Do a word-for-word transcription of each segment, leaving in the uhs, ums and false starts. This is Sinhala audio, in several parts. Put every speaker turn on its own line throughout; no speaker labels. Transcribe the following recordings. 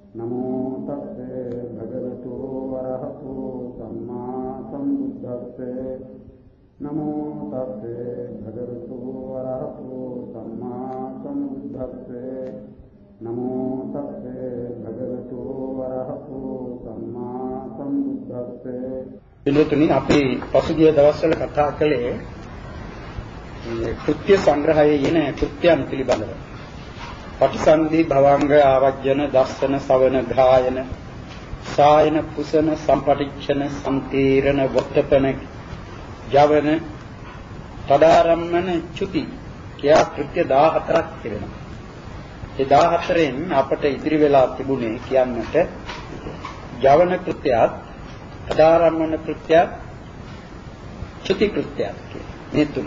नमो तस्से भगवतो अरहतो सम्मा सम्बुद्धस्से नमो तस्से भगवतो अरहतो सम्मा सम्बुद्धस्से नमो तस्से भगवतो अरहतो सम्मा सम्बुद्धस्से
පිළිතුරු අපි පසුගිය දවස්වල කතා කළේ කෘත්‍ය සංග්‍රහයේ යන කෘත්‍යයන් පිළිබඳව. පටිසන්ධි භවංග ආවජ්ජන දස්සන සවන ගායන සායන පුසන සම්පටිච්ඡන සම්තීරණ වොත්තපන ජවන තදාරම්මන චුති කියා කෘත්‍ය දහහතරක් තිබෙනවා. ඒ දහහතරෙන් අපට ඉදිරි වෙලා තිබුණේ කියන්නට ජවන කෘත්‍යයත් තදාරම්මන කෘත්‍යයත් චුති කෘත්‍යයත් කියන මේ තුන.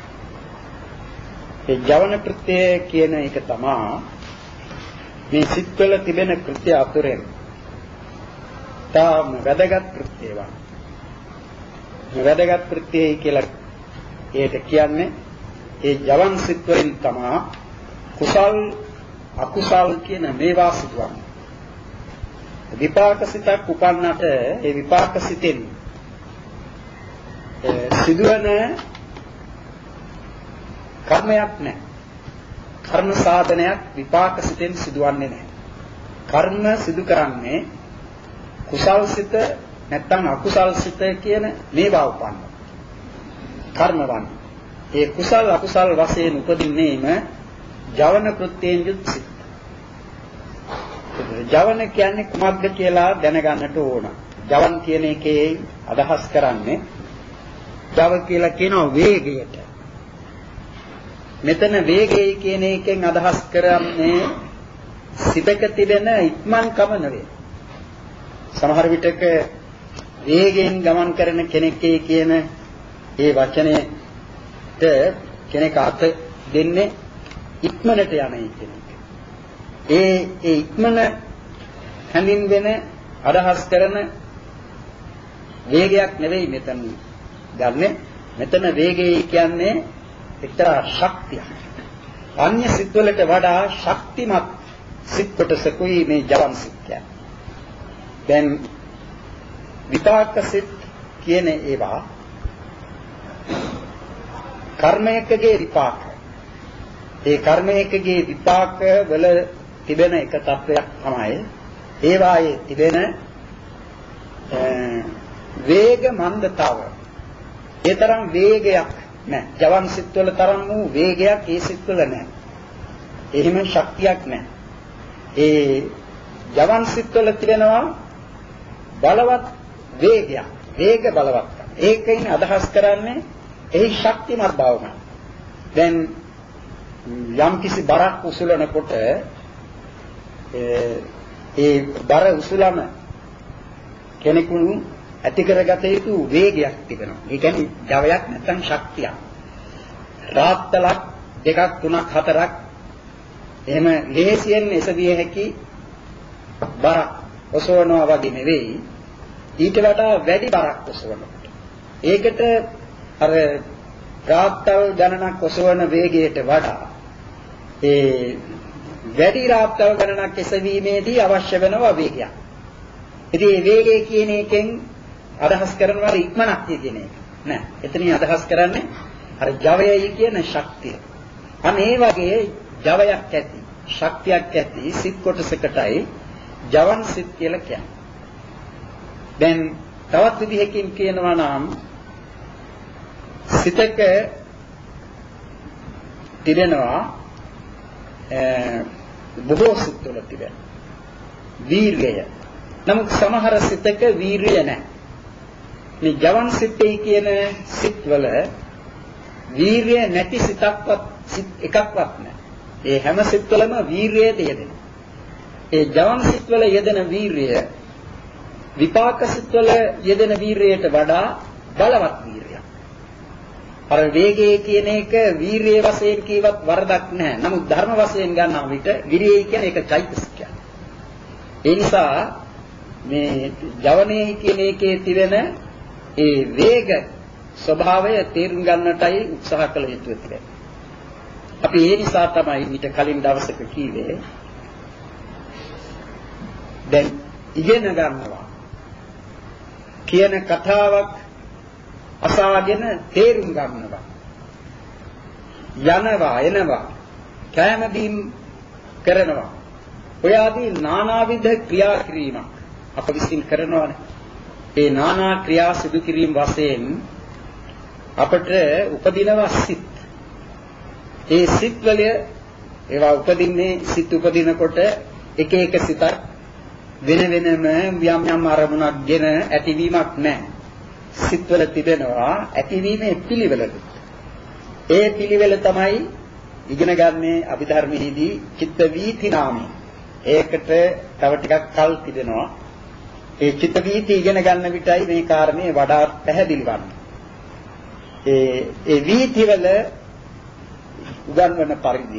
ඒ ජවන කෘත්‍ය කියන එක තමයි මේ සිත්වල තිබෙන කෘත්‍ය අතුරෙන් තාම වැදගත් කෘත්‍යයක්. මේ වැදගත් කෘත්‍යය කියලා ඒකට කියන්නේ ඒ ජවන් සිත්වලින් තමයි කුසල් අකුසල් කියන මේවා සිදුවන්නේ. විපාක සිතක් උපන්නට ඒ විපාක සිතෙන් සිදුවන කර්මයක් නැහැ. කර්ම සාධනයක් විපාක සිතෙන් සිදුවන්නේ නැහැ. කර්ම සිදු කරන්නේ කුසල් සිත නැත්නම් අකුසල් සිත කියන මේවා උපන්න. කර්ම වන්නේ. ඒ කුසල් අකුසල් වශයෙන් උපදින්නේම ජවන කෘත්‍යයෙන් යුත් සිත. ජවන කියන්නේ කුමක්ද කියලා දැනගන්නට ඕන. ජවන් කියන එකේ අදහස් කරන්නේ ජව කියලා කියනවා වේගයට. මෙතන වේගය කියන එකෙන් අදහස් කරන්නේ සිතක තිබෙන ඉක්මන්කම නෙවෙයි. සමහර විටක වේගයෙන් ගමන් කරන කෙනෙක්ගේ කියන ඒ වචනේට කෙනෙක් අර්ථ දෙන්නේ ඉක්මනට යන කෙනෙක්. ඒ ඒ ඉක්මන හැඳින්වෙන අදහස් කරන වේගයක් නෙවෙයි මෙතන ගන්නෙ. මෙතන වේගය කියන්නේ එක්තරා ශක්තියක්. අන්‍ය සිත්වලට වඩා ශක්තිමත් සිත් කොටසකුයි මේ ජවන් සිත් කියන්නේ. දැන් විපාක සිත් කියන ඒවා කර්මයකගේ විපාක. ඒ කර්මයකගේ විපාක වල තිබෙන එක තත්වයක් තමයි ඒවායේ තිබෙන වේග මන්දතාව. ඒ තරම් වේගයක් නැහැ. ජවන් සිත්වල තරම් වූ වේගයක් ඒ සිත්වල නැහැ. එහෙම ශක්තියක් නැහැ. ඒ ජවන් සිත්වල තිබෙනවා බලවත් වේගයක්. වේග බලවත්කම. ඒකෙන් අදහස් කරන්නේ එහි ශක්තිමත් බවම. දැන් යම් කිසි බරක් උසුලනකොට ඒ බර උසුලන කෙනෙකු ඇති කරගත යුතු වේගයක් තිබෙනවා. ඒ කියන්නේ ජවයක් නැත්නම් ශක්තියක්. රාත්තලක් දෙකක් තුනක් හතරක් එහෙම ලේසියෙන් එසවිය හැකි බරක් ඔසවනවා වගේ නෙවෙයි. ඊට වඩා වැඩි බරක් ඔසවනකොට. ඒකට අර රාත්තල් ගණනක් ඔසවන වේගයට වඩා ඒ වැඩි රාත්තල් ගණනක් එසවීමේදී අවශ්‍ය වෙනවා වේගයක්. ඉතින් මේ වේගය කියන එකෙන් අදහස් කරනවා ඉක්මනක් කියන එක. නෑ. එතනින් අදහස් කරන්නේ අර ජවයයි කියන ශක්තිය. අන්න ඒ වගේ ජවයක් ඇති, ශක්තියක් ඇති සිත් කොටසකටයි ජවන් සිත් කියලා කියන්නේ. දැන් තවත් විදිහකින් කියනවා නම් සිතක තිබෙනවා බොහෝ සිත්වල තිබෙන වීර්යය. නමුත් සමහර සිතක වීර්යය නැහැ. මේ ජවන් සිතේ කියන සිත්වල වීර්යය නැති සිතක්වත් සිත් එකක්වත් නැහැ. ඒ හැම සිත්වලම වීර්යයට යෙදෙනවා. ඒ ජවන් සිත්වල යෙදෙන වීර්යය විපාක සිත්වල යෙදෙන වීර්යයට වඩා බලවත් වීර්යයක්. අර වේගය කියන එක වීර්යයේ වශයෙන් කීවත් වරදක් නැහැ. නමුත් ධර්ම වශයෙන් ගන්නා විට විරියයි කියන්නේ ඒක චෛතසිකයක්. ඒ නිසා මේ ජවනයේ කියන එකේ තිබෙන ඒ වේග ස්වභාවය තේරුම් ගන්නටයි උත්සාහ කළ යුතු වෙන්නේ. අපි ඒ නිසා තමයි ඊට කලින් දවසක කීවේ දැන් ඉගෙන ගන්නවා කියන කතාවක් අසාගෙන තේරුම් ගන්නවා යනවා එනවා කෑම බීම කරනවා ඔය ආදී නානාවිධ ක්‍රියා කිරීමක් අප විසින් කරනවානේ. ඒ නානා ක්‍රියා සිදු කිරීම වශයෙන් අපට උපදිනවා සිත්. ඒ සිත් වල ඒවා උපදින්නේ සිත් උපදිනකොට එක එක සිතක් වෙන වෙනම යම් යම් අරමුණක්ගෙන ඇතිවීමක් නැහැ. සිත්වල තිබෙනවා ඇතිවීමේ පිළිවෙලද. ඒ පිළිවෙල තමයි ඉගෙන ගන්නේ අභිධර්මයේදී චිත්ත වීති නාමයෙන්. ඒකට තව ටිකක් කල් තිබෙනවා. ඒ චිත්ත වීති ඉගෙන ගන්න විටයි මේ කාරණේ වඩා පැහැදිලි වන්නේ. ඒ ඒ වීති වල උගන්වන පරිදි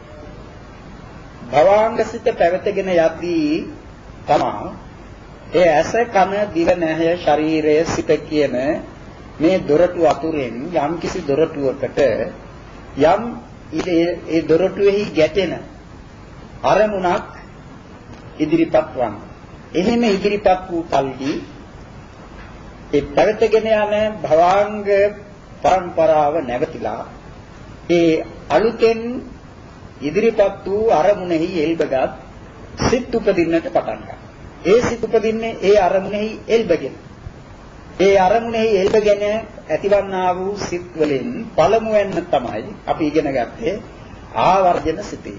භවාංගසිත පැවතගෙන යද්දී තමා ඒ ඇස කන දිව නැහැ ශරීරය සිත කියන මේ දොරටු අතුරෙන් යම් කිසි දොරටුවකට යම් ඒ දොරටුවේහි ගැටෙන අරමුණක් ඉදිරිපත් වන. එහෙම ඉදිරිපත් වූ කල්හි ඒ පැවතගෙන යන භවාංග පරම්පරාව නැවතිලා ඒ අලුතෙන් ඉදිරිපත් වූ අරමුණෙහි එල්බගත් සිත් උපදින්නට පටන් ගන්නවා. ඒ සිත් උපදින්නේ ඒ අරමුණෙහි එල්බගෙන. ඒ අරමුණෙහි එල්බගෙන ඇතිවන්නා වූ සිත් වලින් පළමුවෙන් තමයි අපි ඉගෙන ගත්තේ ආවර්ජන සිතේ.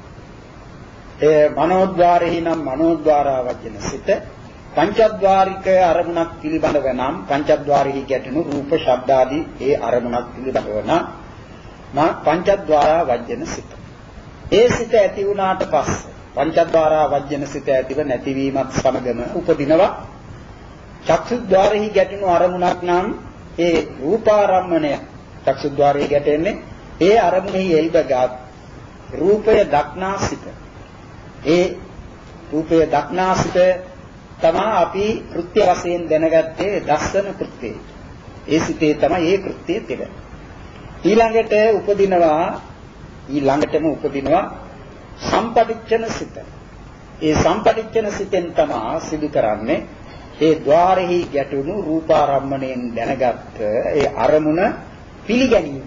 ඒ මනෝද්වාරෙහි නම් මනෝද්වාරා වර්ජන සිත, පංචද්වාරික අරමුණක් පිළිබඳව නම් පංචද්වාරෙහි ගැටෙනු රූප ශබ්ද ආදී ඒ අරමුණක් පිළිබඳව නම් පංචද්වාරා වර්ජන සිත. ඒ සිත ඇති වුණාට පස්සේ පංචද්වාරා වර්ජන සිත ඇතිව නැතිවීමත් සමගම උපදිනවා චක්ෂුද්වාරෙහි ගැටෙනු අරමුණක් නම් ඒ රූපාරම්මණය. චක්ෂුද්වාරෙහි ගැටෙන්නේ ඒ අරමුණෙහි එල්බගත් රූපය දක්නා සිත. ඒ රූපය දක්නා සිත තමයි අපි කෘත්‍ය වශයෙන් දැනගත්තේ දස්සන කෘත්‍යය. ඒ සිතේ තමයි ඒ කෘත්‍යය තිබෙන්නේ. ඊළඟට උපදිනවා ඊළඟටම උපදිනවා සම්පටිච්ඡන සිත. ඒ සම්පටිච්ඡන සිතෙන් තමයි සිදු කරන්නේ ඒ ద్వාරෙහි ගැටුණු රූපාරම්මණයෙන් දැනගත් ඒ අරමුණ පිළිගැනීම.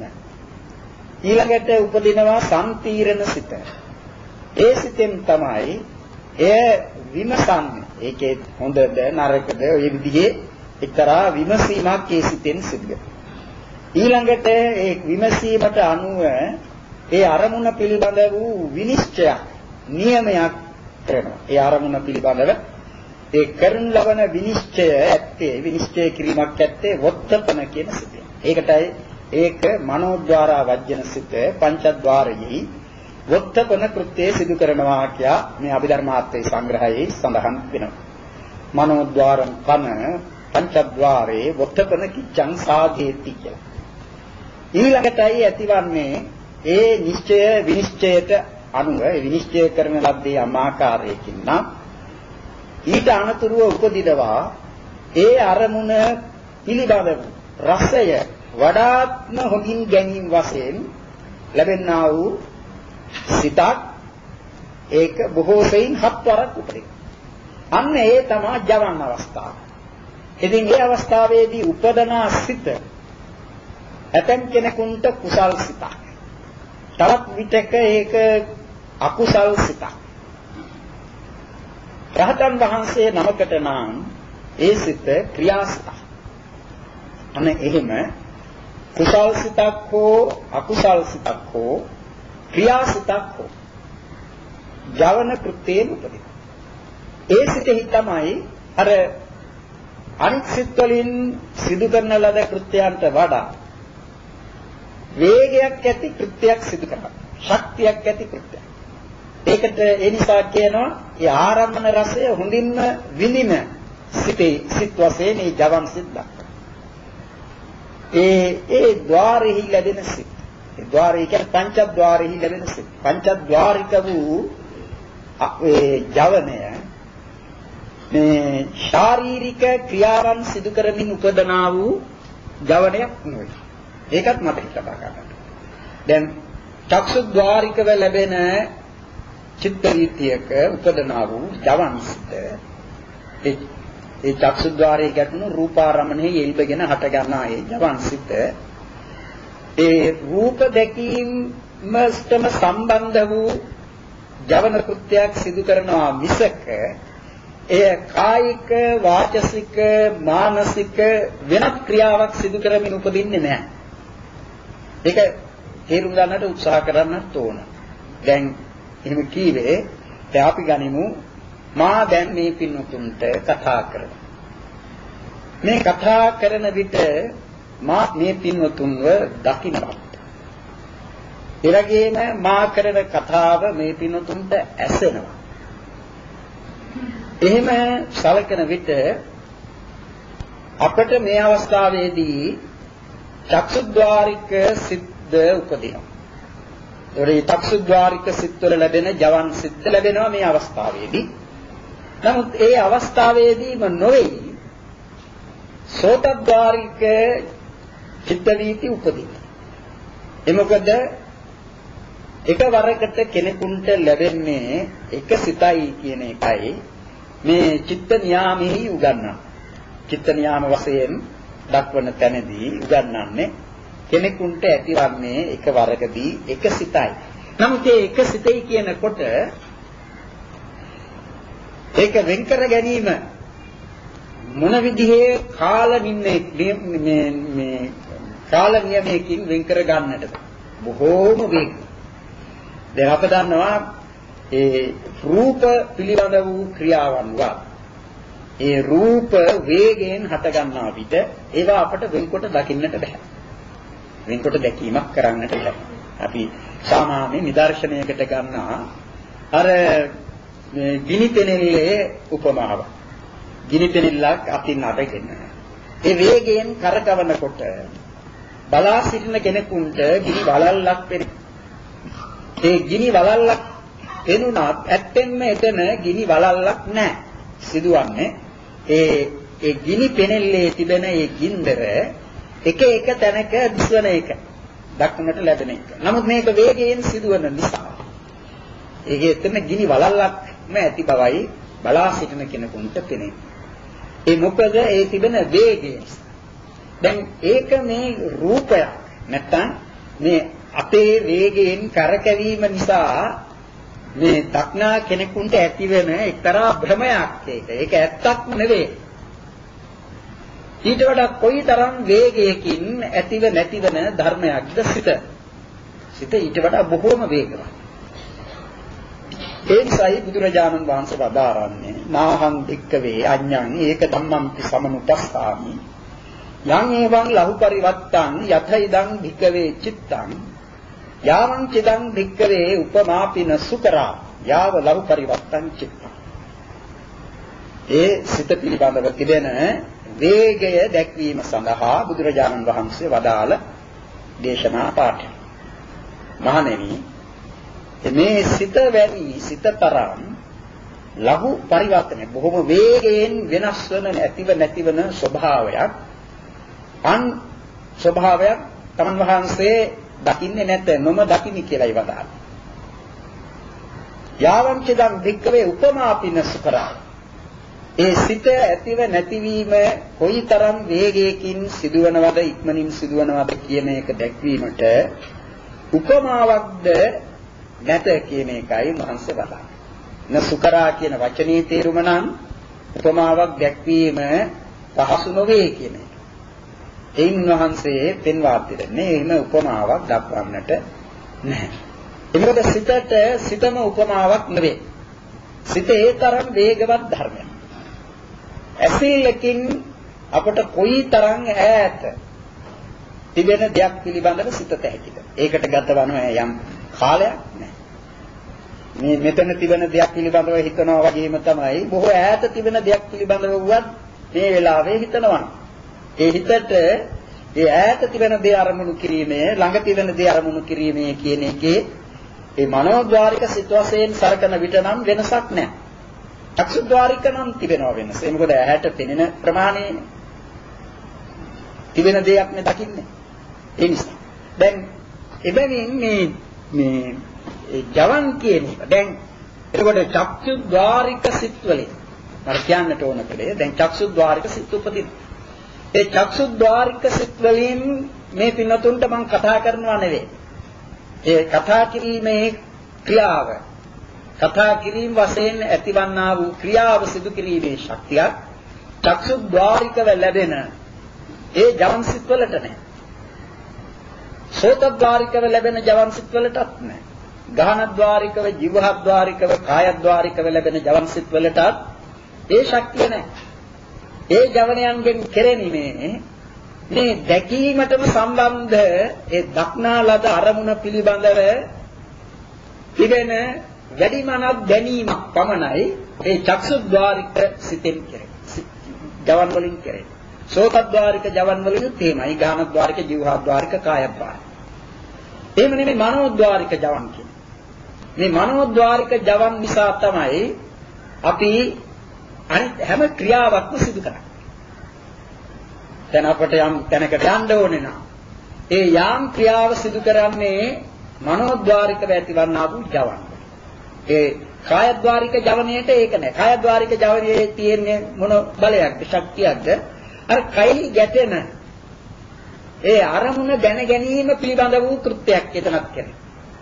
ඊළඟට උපදිනවා සම්තීරණ සිත. ඒ සිතෙන් තමයි එය විමසන්නේ. ඒකේ හොඳද නරකද ඔය විදිහේ එක්තරා විමසීමක් ඒ සිතෙන් සිද්ධ වෙනවා. ඊළඟට ඒ විමසීමට අනුව ඒ අරමුණ පිළිබඳ වූ විනිශ්චයක් නියමයක් කරනවා. ඒ අරමුණ පිළිබඳව ඒ කරන ලබන විනිශ්චය ඇත්තේ විනිශ්චය කිරීමක් ඇත්තේ වොත්තපන කියන සිතේ. ඒකටයි ඒක මනෝද්වාරා වජ්ජන සිත පංචද්වාරෙහි වොත්තපන කෘත්‍යය සිදු කරනවා කියා මේ අභිධර්මාර්ථයේ සංග්‍රහයේ සඳහන් වෙනවා. මනෝද්වාරං පන පංචද්වාරේ වොත්තපන කිච්ඡං සාධේති කියලා. ඊළඟටයි ඇතිවන්නේ ඒ නිශ්චය විනිශ්චයට අනුව විනිශ්චය කරන ලද්දේ අමාකාරයකින් නම් ඊට අනතුරුව උපදිනවා ඒ අරමුණ පිළිබඳව රසය වඩාත්ම හොඳින් ගැනීම වශයෙන් ලැබෙනා වූ සිතක් ඒක බොහෝ සෙයින් හත්වරක් උපදින. අන්න ඒ තමයි ජවන් අවස්ථාව. ඉතින් මේ අවස්ථාවේදී උපදනා සිත ඇතැම් කෙනෙකුට කුසල් සිතක්. තවත් විටක ඒක අකුසල් සිතක්. රහතන් වහන්සේ නමකට නම් ඒ සිත ක්‍රියාසිතක්. අන්න එහෙම කුසල් සිතක් හෝ අකුසල් සිතක් හෝ ක්‍රියාසිතක් හෝ ජවන කෘත්‍යයෙන් උපදින. ඒ සිතෙහි තමයි අර අනිත් සිත් වලින් සිදු කරන ලද කෘත්‍යයන්ට වඩා වේගයක් ඇති කෘත්‍යයක් සිදු කරනවා. ශක්තියක් ඇති කෘත්‍යයක්. ඒකට ඒ නිසා කියනවා ඒ ආරම්භන රසය හොඳින්ම විඳින සිතේ සිත් වශයෙන් මේ ජවන් සිත් දක්වනවා. ඒ ඒ ద్వාරෙහි ලැබෙන සිත්. ඒ ద్వාරය කියන්නේ පංචද්වාරෙහි ලැබෙන සිත්. පංචද්වාරික වූ ඒ ජවනය මේ ශාරීරික ක්‍රියාවන් සිදු කරමින් උපදනා වූ ජවනයක් නෙවෙයි. ඒකත් මතක තබා ගන්න. දැන් චක්ෂුද්වාරිකව ලැබෙන චිත්ත වීතියක උපදනා වූ ජවන් සිත ඒ ඒ චක්සුද්්වාරයේ ගැටුණු රූපාරමණයේ යෙල්බගෙන හට ගන්නා ඒ ජවන් සිත ඒ රූප දැකීමස්තම සම්බන්ධ වූ ජවන කෘත්‍යයක් සිදු කරනවා මිසක එය කායික වාචසික මානසික වෙනත් ක්‍රියාවක් සිදු කරමින් උපදින්නේ නැහැ. ඒක තේරුම් ගන්නට උත්සාහ කරන්නත් ඕන. දැන් එහෙම කීවේ දැන් අපි ගනිමු මා දැන් මේ පින්වතුන්ට කතා කරනවා. මේ කතා කරන විට මා මේ පින්වතුන්ව දකිනවා. එරගේම මා කරන කතාව මේ පින්වතුන්ට ඇසෙනවා. එහෙම සලකන විට අපට මේ අවස්ථාවේදී චක්සුද්්වාරික සිද්ද උපදිනවා. ඒ චක්සුද්්වාරික සිත්වල ලැබෙන ජවන් සිද්ද ලැබෙනවා මේ අවස්ථාවේදී. නමුත් ඒ අවස්ථාවේදීම නොවේ සෝතද්්වාරික චිත්ත වීති උපදිනවා. ඒ මොකද එකවරකට කෙනෙකුට ලැබෙන්නේ එක සිතයි කියන එකයි මේ චිත්ත නියාමෙහි උගන්වනවා. චිත්ත නියාම වශයෙන් දක්වන තැනදී උගන්වන්නේ කෙනෙකුට ඇතිවන්නේ එකවරකදී එක සිතයි. නමුත් මේ එක සිතයි කියනකොට ඒක වෙන් කර ගැනීම මොන විදිහේ කාල නිම්නේ මේ මේ කාල නියමයකින් වෙන් කර ගන්නටද බොහෝම වේග. දැන් අප දන්නවා ඒ රූප පිළිබඳ වූ ක්‍රියාවන් වා ඒ රූප වේගයෙන් හට ගන්නා විට ඒවා අපට වෙන්කොට දකින්නට බෑ. වෙන්කොට දැකීමක් කරන්නට බෑ. අපි සාමාන්‍ය නිදර්ශනයකට ගන්නා අර ගිනි පෙනෙල්ලේ උපමාව. ගිනි පෙනෙල්ලක් අතින් අටගෙන ඒ වේගයෙන් කරකවනකොට බලා සිටින කෙනෙකුට ගිනි වලල්ලක් පෙනේ. ඒ ගිනි වලල්ලක් එනුනත් ඇත්තෙන්ම එතන ගිනි වලල්ලක් නැහැ. සිදුවන්නේ ඒ ඒ ගිනි පෙනෙල්ලේ තිබෙන ඒ ගින්දර එක එක තැනක දිස්වන එක දක්නට ලැබෙන එක. නමුත් මේක වේගයෙන් සිදුවන නිසා ඒකේ එතන ගිනි වලල්ලක්ම ඇති බවයි බලා සිටින කෙනෙකුට පෙනේ. ඒ මොකද ඒ තිබෙන වේගය. දැන් ඒක මේ රූපයක් නැත්තම් මේ අපේ වේගයෙන් කරකැවීම නිසා මේ දක්නා කෙනෙකුට ඇතිවෙන එක්තරා භ්‍රමයක් ඒක. ඒක ඇත්තක්ම නෙවෙයි. ඊට වඩා කොයිතරම් වේගයකින් ඇතිව නැතිවන ධර්මයක්ද සිත. සිත ඊට වඩා බොහෝම වේගවත්. ඒ නිසායි බුදුරජාණන් වහන්සේ වදාරන්නේ නාහං භික්ඛවේ අඤ්ඤං ඒක ධම්මම්පි සමනුපස්සාමි යං එවං ලහු පරිවත්තං යත ඉදං භික්ඛවේ චිත්තං යාවං චිදං භික්ඛවේ උපමාපින සුකරා යාව ලහු පරිවත්තං චිත්තං. ඒ සිත පිළිබඳව තිබෙන වේගය දැක්වීම සඳහා බුදුරජාණන් වහන්සේ වදාළ දේශනා පාඨය. මහණෙනි මේ සිත වැනි සිත තරම් ලඝු පරිවර්තනය බොහොම වේගයෙන් වෙනස් වන නැතිව නැතිවන ස්වභාවයක් අන් ස්වභාවයක් තමන් වහන්සේ දකින්නේ නැත නොම දකින්න කියලායි වදාළේ. යාවං චිදං භික්ඛවේ උපමාපින සුකරා. ඒ සිත ඇතිව නැතිවීම කොයිතරම් වේගයකින් සිදුවනවද ඉක්මනින් සිදුවනවද කියන එක දැක්වීමට උපමාවක්ද නැත කියන එකයි මහන්සිය වදාළේ. නසුකරා කියන වචනේ තේරුම නම් උපමාවක් දැක්වීම පහසු නොවේ කියන එක. එයින් වහන්සේ පෙන්වා දෙන්නේ එහෙම උපමාවක් දක්වන්නට නැහැ. ඒකද සිතට සිතම උපමාවක් නෙවේ. සිත ඒ තරම් වේගවත් ධර්මයක්. ඇසීලකින් අපට කොයිතරම් ඈත තිබෙන දෙයක් පිළිබඳව සිතට හැකිද? ඒකට ගතවනවා යම් කාලයක් නැහැ. මේ මෙතන තිබෙන දෙයක් පිළිබඳව හිතනවා වගේම තමයි බොහෝ ඈත තිබෙන දෙයක් පිළිබඳව වුවත් මේ වෙලාවේ හිතනවා. ඒ හිතට ඒ ඈත තිබෙන දේ අරමුණු කිරීමේ ළඟ තිබෙන දේ අරමුණු කිරීමේ කියන එකේ ඒ මනෝද්වාරික සිත වශයෙන් සරකන විට නම් වෙනසක් නැහැ. චක්ෂුද්වාරික නම් තිබෙනවා වෙනස. ඒ මොකද ඇහැට පෙනෙන ප්‍රමාණය තිබෙන දෙයක් නේ දකින්නේ. ඒ නිසා දැන් එබැවින් මේ මේ ජවන් කියන එක දැන් එතකොට චක්සුද්්වාරික සිත් වලින් මම කියන්නට ඕන කලේ දැන් චක්සුද්්වාරික සිත් උපදින. ඒ චක්සුද්්වාරික සිත් වලින් මේ පින්නතුන්ට මම කතා කරනවා නෙවෙයි. ඒ කතා කිරීමේ ක්‍රියාව කතා කිරීම වශයෙන් ඇතිවන්නා වූ ක්‍රියාව සිදු කිරීමේ ශක්තියක් චක්සුද්්වාරිකව ලැබෙන ඒ ජවන් සිත් වලට නැහැ. සෝතද්්වාරිකව ලැබෙන ජවන් සිත් වලටත් නැහැ. ගාහනද්්වාරිකව, ජීවහද්්වාරිකව, කායද්්වාරිකව ලැබෙන ජවන් සිත් වලටත් ඒ ශක්තිය නැහැ. ඒ ජවනයන්ගෙන් කෙරෙන්නේ මේ දැකීමටම සම්බන්ධ ඒ දක්නා ලද අරමුණ පිළිබඳව තිබෙන වැඩිමනක් දැනීමක් පමණයි ඒ චක්සුද්්වාරික සිතෙන් කෙරෙන්නේ. ජවන් වලින් කෙරෙන්නේ. සෝතද්්වාරික ජවන් වලින් තේමයි ගාහනද්්වාරික, ජීවහද්්වාරික, කායද්්වාරික. එහෙම නෙමෙයි මනෝද්්වාරික ජවන් කියන්නේ. මේ මනෝද්්වාරික ජවන් නිසා තමයි අපි අනිත් හැම ක්‍රියාවක්ම සිදු කරන්නේ. දැන් අපට යම් තැනකට යන්න ඕනේ නම් ඒ යාම් ක්‍රියාව සිදු කරන්නේ මනෝද්්වාරිකව ඇතිවන්නා වූ ජවන්. ඒ කායද්්වාරික ජවනයේට ඒක නෑ. කායද්්වාරික ජවනයේ තියෙන්නේ මොන බලයක්ද, ශක්තියක්ද? අර කයි ගැටෙන ඒ අරමුණ දැන ගැනීම පිළිබඳ වූ කෘත්‍යයක් එතනක් කරේ.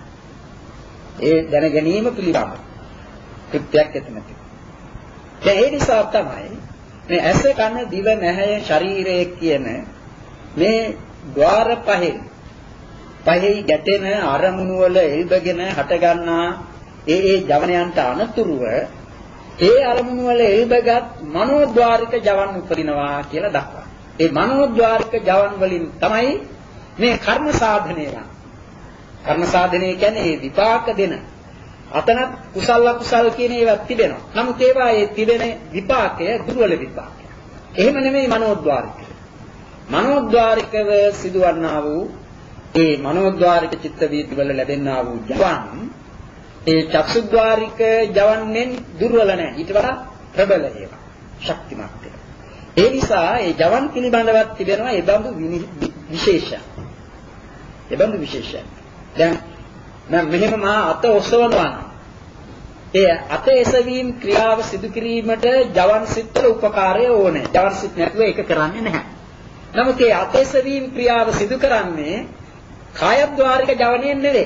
ඒ දැන ගැනීම පිළිබඳ කෘත්‍යයක් එතනක්. දැන් ඒ නිසා තමයි මේ ඇස, කන, දිව, නැහැය, ශරීරය කියන මේ ద్వාර පහෙන් පහේ ගැටෙන අරමුණු වල එල්බගෙන හටගන්නා ඒ ඒ ජවනයන්ට අනතුරුව ඒ අරමුණු වල එල්බගත් මනෝද්්වාරික ජවන් උපදිනවා කියලා දක්වනවා. ඒ මනෝද්්වාරික ජවන් වලින් තමයි මේ කර්ම සාධනය යන්නේ. කර්ම සාධනය කියන්නේ ඒ විපාක දෙන. අතනත් කුසල අකුසල කියන ඒවා තිබෙනවා. නමුත් ඒවා ඒ තිබෙන විපාකය දුර්වල විපාකය. එහෙම නෙමෙයි මනෝද්්වාරිකය. මනෝද්්වාරිකව සිදුවන්නා වූ ඒ මනෝද්්වාරික චිත්ත වීති වල ලැබෙනා වූ ජවන් ඒ චක්සුද්්වාරික ජවන්ෙන් දුර්වල නැහැ. ඊට වඩා ප්‍රබල ඒවා. ශක්තිමත් ඒවා. ඒ නිසා ඒ ජවන් පිළිබඳවත් තිබෙනවා ඒ බඳු විශේෂයක්. ඒ බඳු විශේෂයක්. දැන් මම මෙහෙම මා අත ඔසවනවා නම් ඒ අත එසවීම ක්‍රියාව සිදු කිරීමට ජවන් සිත්වල උපකාරය ඕනේ. ජවන් සිත් නැතුව ඒක කරන්නේ නැහැ. නමුත් ඒ අත එසවීම ක්‍රියාව සිදු කරන්නේ කායද්්වාරික ජවණයෙන් නෙවෙයි.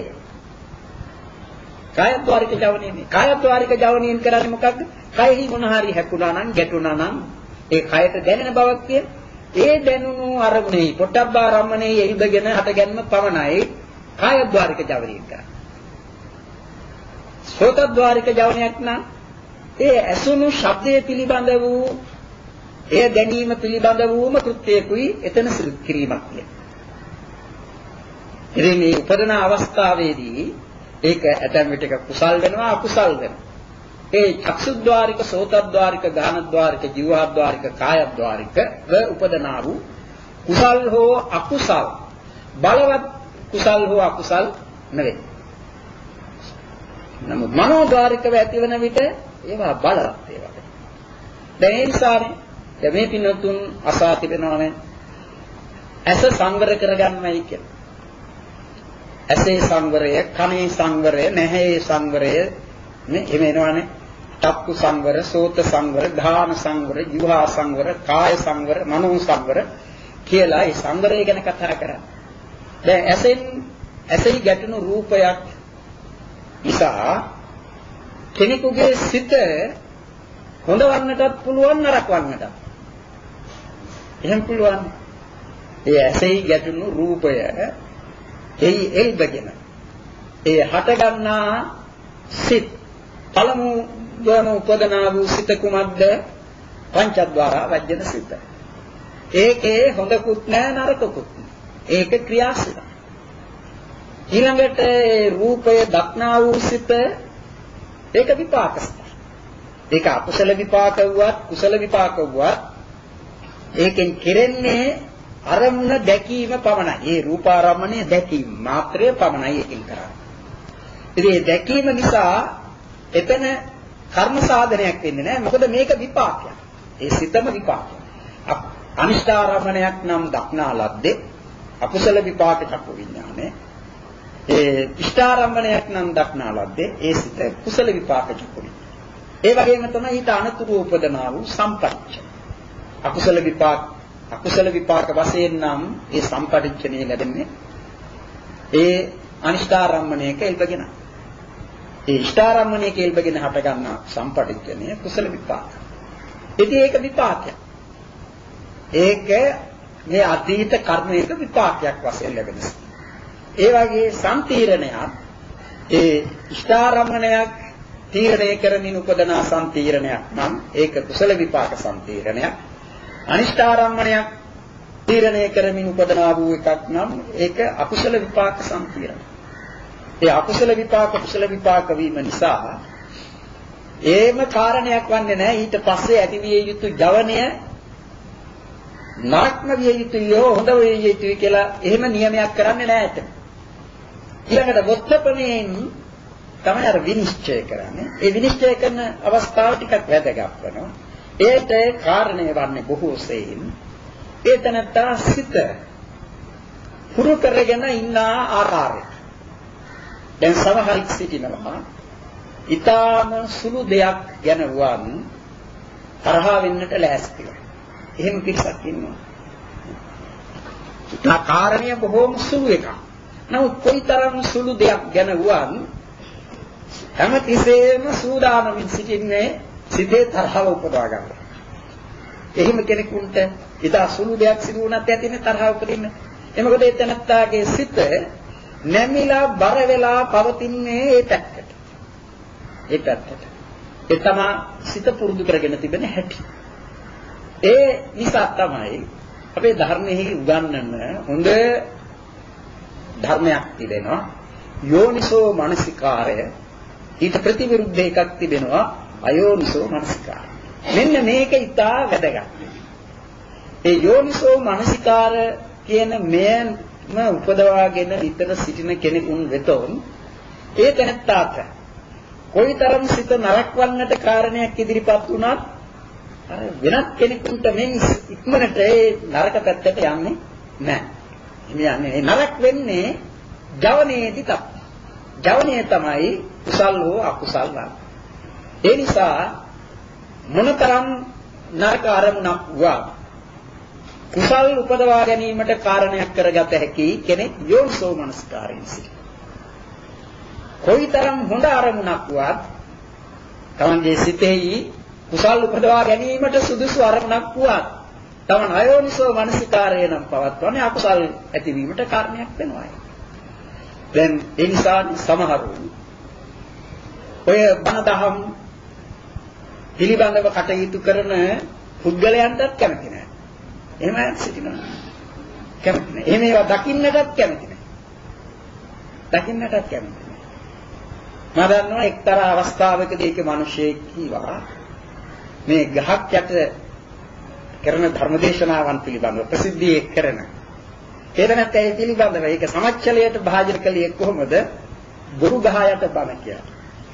කායද්්වාරික ජවණයෙන් නෙවෙයි. කායද්්වාරික ජවණයෙන් කරන්නේ මොකක්ද? කයෙහි මොන හරි හැකුණා නම්, ගැටුණා නම් ඒ කයට දැනෙන බවක් කියන ඒ දැනුණු අරමුණේ පොට්ටබ්බාරම්මනේ එල්බගෙන හටගන්න පමණයි කායද්්වාරික ජවණයෙන් කරන්නේ. සෝතද්්වාරික ජවනයක් නම් ඒ ඇසුණු ශබ්දයේ පිළිබඳ වූ ඒ දැනීම පිළිබඳ වූම කෘත්‍යයකුයි එතන සිදු කිරීමක් කියන්නේ. ඉතින් මේ උපදන අවස්ථාවේදී ඒක ඇතැම් විටක කුසල් වෙනවා, අකුසල් වෙනවා. ඒ චක්සුද්්වාරික, සෝතද්්වාරික, ගාහනද්්වාරික, ජීවහද්්වාරික, කායද්්වාරික ව උපදනා වූ කුසල් හෝ අකුසල් බලවත් කුසල් හෝ අකුසල් නෙවෙයි. නමුත් මනෝද්වාරිකව ඇතිවන විට ඒවා බලවත් ඒවා. දැන් ඒ නිසානේ දැන් මේ පින්නතුන් අසා තිබෙනවානේ ඇස සංවර කරගන්නයි කියලා. ඇසේ සංවරය, කනේ සංවරය, නැහැේ සංවරය නේ එහෙම එනවානේ. චක්කු සංවර, සෝත සංවර, ධාන සංවර, ජීවහා සංවර, කාය සංවර, මනෝ සංවර කියලා ඒ සංවරය ගැන කතා කරා. දැන් ඇසෙන් ඇසෙහි ගැටුණු රූපයක් නිසා කෙනෙකුගේ සිත හොඳවන්නටත් පුළුවන්, නරක වන්නටත්. එහෙම පුළුවන්. ඒ ඇසෙහි ගැටුණු රූපය එයි එල්බගෙන ඒ හටගන්නා සිත් පළමු වන උපදනා වූ සිත කුමක්ද? පංචද්වාර වජ්ජන සිත. ඒකේ හොඳකුත් නැහැ, නරකකුත් නැහැ. ඒක ක්‍රියාසිත. ඊළඟට රූපය දක්නා වූ සිත ඒක විපාකස්ත. ඒක අකුසල විපාක වුවත්, කුසල විපාක වුවත් ඒකෙන් කෙරෙන්නේ අරමුණ දැකීම පමණයි. ඒ රූපාරම්මණය දැකීම මාත්‍රය පමණයි ඒකෙන් කරන්නේ. ඉතින් මේ දැකීම නිසා එතන කර්ම සාධනයක් වෙන්නේ නැහැ. මොකද මේක විපාකයක්. ඒ සිතම විපාකයක්. අනිෂ්ඨාරම්මණයක් නම් දක්නා ලද්දේ අකුසල විපාක චක්කු විඥානේ. ඒ ඉෂ්ඨාරම්මණයක් නම් දක්නා ලද්දේ ඒ සිත කුසල විපාක චුකුයි. ඒ වගේම තමයි ඊට අනුතුරු උපදනා වූ සම්පටිච්ච. අකුසල විපාක අකුසල විපාක වශයෙන් නම් ඒ සම්පටිච්චනේ ලැබෙන්නේ ඒ අනිෂ්ඨාරම්මණයක එල්බගෙන. ඒ ඉෂ්ඨාරම්මණයක එල්බගෙන හට ගන්නා සම්පටිච්චනේ කුසල විපාක. ඉතින් ඒක විපාකයක්. ඒක මේ අතීත කර්මයක විපාකයක් වශයෙන් ලැබෙන. ඒ වගේ සම්තීරණයක් ඒ ඉෂ්ඨාරම්මණයක් තීරණය කරමින් උපදනා සම්තීරණයක් නම් ඒක කුසල විපාක සම්තීරණයක්. අනිෂ්ඨාරම්මණයක් තීරණය කරමින් උපදනා වූ එකක් නම් ඒක අකුසල විපාක සම්තීරණය. ඒ අකුසල විපාක කුසල විපාක වීම නිසා ඒම කාරණයක් වන්නේ නැහැ ඊට පස්සේ ඇතිවිය යුතු ජවනය නරකම විය යුතුයි හොඳ විය යුතුයි කියලා එහෙම නියමයක් කරන්නේ නැහැ ඇත. ඊළඟට වොත්තපණයෙන් තමයි අර විනිශ්චය කරන්නේ. ඒ විනිශ්චය කරන අවස්ථාව ටිකක් වැදගත් වෙනවා. ඒට කාරණේ වන්නේ බොහෝ සෙයින් ඒ තනත්තා සිත පුරු කරගෙන ඉන්න ආකාරය. දැන් සමහරක් සිටිනවා ඊටාම සුළු දෙයක් ගැන වන් තරහ වෙන්නට ලෑස්තියි. එහෙම පිටසක් ඉන්නවා. ඒ කාරණිය බොහෝම සුළු එකක්. නමුත් කොයිතරම් සුළු දෙයක් ගැන වන් හැමතිස්සෙම සූදානමින් සිටින්නේ සිතේ තරහව උපදවා ගන්න. එහෙම කෙනෙකුට ඊට සුළු දෙයක් සිදු වුණත් ඇතිනේ තරහව උපදින්න. එමකොට ඒ තනත්තාගේ සිත නැමිලා බර වෙලා පවතින්නේ ඒ පැත්තට. ඒ පැත්තට. ඒ තමයි සිත පුරුදු කරගෙන තිබෙන හැටි. ඒ නිසා තමයි අපේ ධර්මයේ උගන්වන හොඳ ධර්මයක් තිබෙනවා. යෝනිසෝ මනසිකාරය ඊට ප්‍රතිවිරුද්ධ එකක් තිබෙනවා අයෝනිසෝ මනසිකාරය. මෙන්න මේක ඉතා වැදගත්. ඒ යෝනිසෝ මනසිකාර කියන මෙයම උපදවාගෙන විතර සිටින කෙනෙකුන් වෙතොන් ඒ තැනත්තාට කොයිතරම් සිත නරක වන්නට කාරණයක් ඉදිරිපත් වුණත් අර වෙනත් කෙනෙකුට මෙන් ඉක්මනට ඒ නරක පැත්තට යන්නේ නැහැ. එන්නේ යන්නේ නරක වෙන්නේ ජවනයේදී තමයි. ජවනය තමයි කුසල් හෝ අකුසල් වන. ඒ නිසා මොනතරම් නරක අරමුණක් වුණා කුසල් උපදවා ගැනීමට කාරණයක් කරගත හැකි කෙනෙක් යෝනිසෝ මනසිකාරයෙන් සිටි. කොයිතරම් හොඳ අරමුණක් වුවත් තමන්ගේ සිතෙහි කුසල් උපදවා ගැනීමට සුදුසු අරමුණක් වුවත් තමන් අයෝනිසෝ මනසිකාරය නම් පවත්වන්නේ අකුසල් ඇතිවීමට කාරණයක් වෙනවා. දැන් ඒ නිසා සමහරු ඔය බණ දහම් පිළිබඳව කටයුතු කරන පුද්ගලයන්ටත් කැමති නැහැ. එහෙම සිටිනවා. කැමති නැහැ. එහෙම ඒවා දකින්නටත් කැමති නැහැ. දකින්නටත් කැමති නැහැ. මම දන්නවා එක්තරා අවස්ථාවකදී ඒක මිනිසෙක් කීවා මේ ගහක් යට කරන ධර්මදේශනාවන් පිළිබඳව ප්‍රසිද්ධියේ කරන ඒ දැනත් ඒ පිළිබඳව ඒක සමච්චලයට භාජන කළියේ කොහොමද ගුරු ගහ යට බණ කියලා.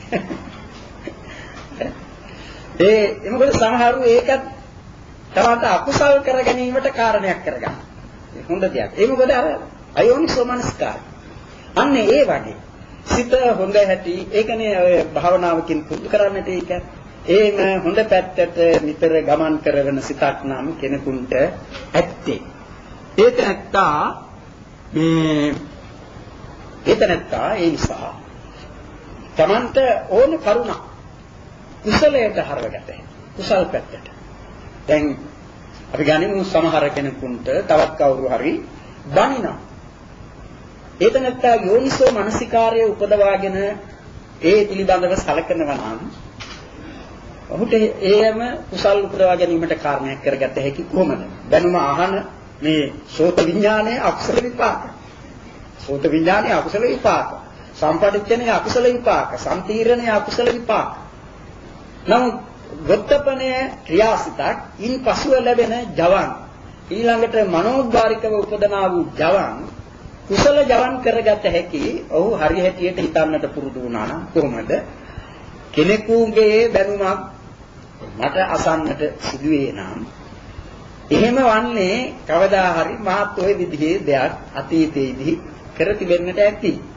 ඒ එමකොට සමහරු ඒකත් තමන්ට අකුසල් කර ගැනීමට කාරණයක් කරගන්න. හොඳ දෙයක්. ඒ මොකද අර අයෝනිසෝ මනසිකාරය. අන්න ඒ වගේ සිත හොඳ හැටි ඒකනේ ඔය භාවනාවකින් පුරුදු කරන්නට ඒක. ඒම හොඳ පැත්තට නිතර ගමන් කරන සිතක් නම් කෙනෙකුට ඇත්තේ. ඒක නැත්තා මේ ඒක නැත්තා ඒ නිසා තමන්ට ඕන කරුණා කුසලයට හරවගත කුසල් පැත්තට. දැන් අපි ගනිමු සමහර කෙනෙකුට තවත් කවුරු හරි බනිනවා. ඒක නැත්තා යෝනිසෝ මනසිකාරය උපදවාගෙන ඒ පිළිබඳව සලකනවා නම් ඔහුට ඒම කුසල් උපදවා ගැනීමට කාරණයක් කරගත හැකි කොහොමද? දැනුම අහන මේ සෝත විඥානයේ අකුසල විපාක. සෝත විඥානයේ අකුසල විපාක. සම්පටිච්ඡනේ අකුසල විපාක. සම්තීරණයේ අකුසල විපාක. නමුත් වොත්තපණයේ ක්‍රියාසිතක් ඉන් පසුව ලැබෙන ජවන් ඊළඟට මනෝද්වාරිකව උපදනා වූ ජවන් කුසල ජවන් කරගත හැකි ඔහු හරි හැටියට හිතන්නට පුරුදු වුණා නම් කොහොමද කෙනෙකුගේ බැනුමක් මට අසන්නට සිදුවේ නම් එහෙම වන්නේ කවදා හරි මාත් ওই විදිහේ දෙයක් අතීතයේදී කර තිබෙන්නට ඇති.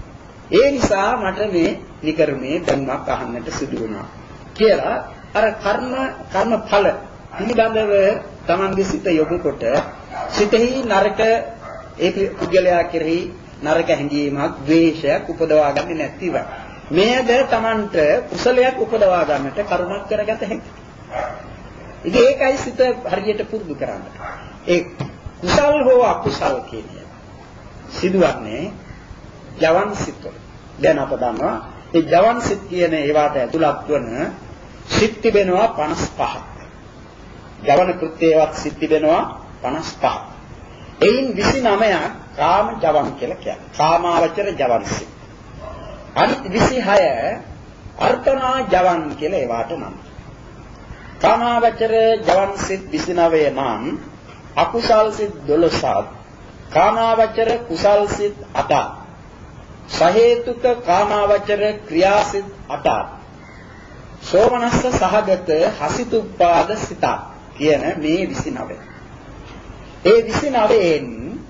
ඒ නිසා මට මේ නිකර්මයේ ධර්මයක් අහන්නට සිදු වුණා කියලා අර කර්ම කර්මඵල පිළිබඳව තමන්ගේ සිත යොමු කොට සිතෙහි නරක ඒ පුද්ගලයා කෙරෙහි නරක හැඟීමක් ද්වේෂයක් උපදවා ගන්නේ නැතිව මෙයද තමන්ට කුසලයක් උපදවා ගන්නට කරුණක් කරගත හැකියි. ඉතින් ඒකයි සිත හරියට පුරුදු කරන්න. ඒ කුසල් හෝ අකුසල් කියන්නේ සිදුවන්නේ ජවන් සිත්. දැන් අප දන්නවා ඒ ජවන් සිත් කියන ඒවාට ඇතුළත් වන සිත් තිබෙනවා පනස් පහක්. ජවන කෘත්‍යවත් සිත් තිබෙනවා පනස් පහක්. එයින් විසි නවයක් කාම ජවන් කියලා කියන්නේ. කාමාවචර ජවන් සිත්. අනිත් විසි හය අර්පණා ජවන් කියලා ඒවාට නම්. කාමාවචර ජවන් සිත් විසි නවය නම් අකුසල් සිත් දොළොසක්, කාමාවචර කුසල් සිත් අටක්, සහේතුක කාමාවචර ක්‍රියා සිත් අටක්, සෝමනස්ස සහගත හසිතුප්පාද සිත කියන මේ විසි නවය. ඒ විසි නවයෙන්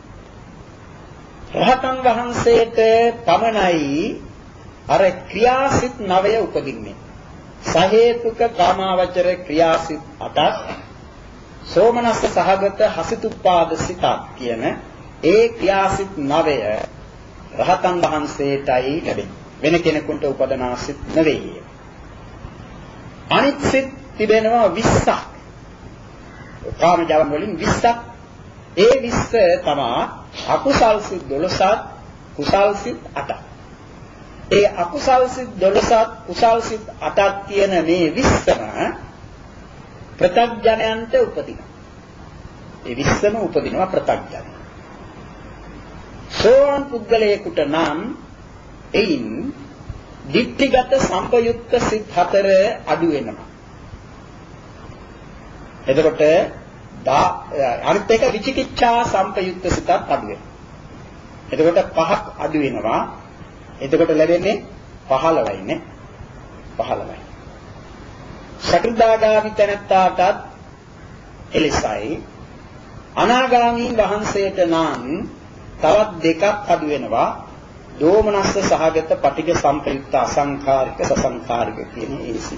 රහතන් වහන්සේට පමණයි අර ක්‍රියාසිත නවය උපදින්නේ. සහේතුක කාමාවචර ක්‍රියාසිත අටක්, සෝමනස්ස සහගත හසිතුප්පාද සිත කියන ඒ ක්‍රියාසිත නවය රහතන් වහන්සේටයි ලැබෙන්නේ. වෙන කෙනෙකුට උපදනා සිත් නෙවෙයි. අනිත් සිත් තිබෙනවා විස්සක්. කාම ජවන් වලින් විස්සක්. ඒ විස්ස තමයි අකුසල් සිත් දොළොසක්, කුසල් සිත් අටක්. ඒ අකුසල් සිත් දොළොසක්, කුසල් සිත් අටක් කියන මේ විස්සම ප්‍රත්‍යඥයන්ට උපදිනවා. ඒ විස්සම උපදිනවා ප්‍රත්‍යඥයන්. සෝවාන් පුද්ගලයෙකුට නම් එයින් දිට්ඨිගත සම්පයුක්ත සිත් හතර අඩු වෙනවා. එතකොට අනිත් එක විචිකිච්ඡා සම්පයුක්ත සිතක් අඩු වෙනවා. එතකොට පහක් අඩු වෙනවා. එතකොට ලැබෙන්නේ පහළොවයි නේ. පහළොවයි. සකෘදාගාමි තැනැත්තාටත් එලෙසයි. අනාගාමීන් වහන්සේට නම් තවත් දෙකක් අඩු වෙනවා. දෝමනස්ස සහගත පටිඝ සම්පයුක්ත අසංඛාරික සසංඛාරික කියන ඒ සිත්.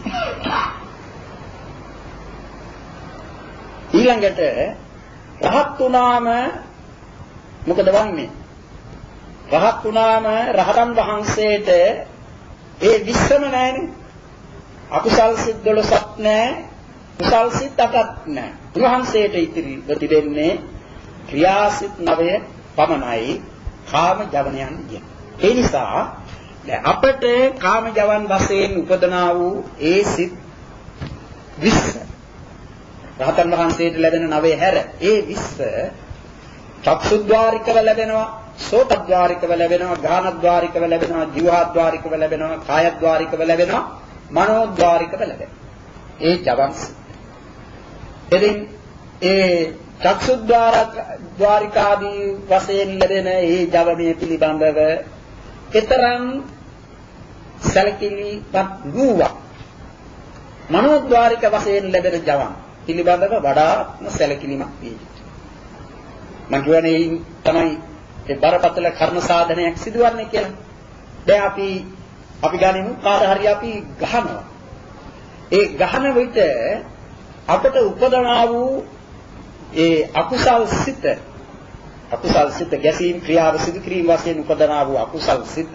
ඊළඟට රහත් වුණාම මොකද වන්නේ? රහත් වුණාම රහතන් වහන්සේට ඒ විස්සම නැහැනේ. අකුසල් සිත් දොළොසක් නැහැ, කුසල් සිත් අටක් නැහැ. උන්වහන්සේට ඉතිරි දෙන්නේ ක්‍රියාසිත නවය පමණයි කාම ජවනයන් කියන්නේ. ඒ නිසා දැන් අපට කාම ජවන් වශයෙන් උපදනා වූ ඒ සිත් විස්ස රහතන් වහන්සේට ලැබෙන නවය හැර ඒ විස්ස චක්සුද්්වාරිකව ලැබෙනවා, සෝතද්්වාරිකව ලැබෙනවා, ගානද්්වාරිකව ලැබෙනවා, ජීවහද්්වාරිකව ලැබෙනවා, කායද්්වාරිකව ලැබෙනවා, මනෝද්්වාරිකව ලැබෙනවා. ඒ ජවන් සිත්. එදින් ඒ චක්සුද්්වාරිකාදී වශයෙන් ලැබෙන ඒ ජවනය පිළිබඳව ඊතරම් සැලකිලිපත් වූවා. මනෝද්්වාරික වශයෙන් ලැබෙන ජවන් පිළිබඳව වඩාත්ම සැලකිලිමත් විය යුතුයි. මම කියන්නේ තමයි ඒ බරපතල කර්ම සාධනයක් සිදුවන්නේ කියලා. දැන් අපි අපි ගනිමු කාට හරි අපි ගහනවා. ඒ ගහන විට අපට උපදනා වූ ඒ අකුසල් සිත අකුසල් සිත ගැසීම් ක්‍රියාව සිදු කිරීම වශයෙන් උපදනා වූ අකුසල් සිත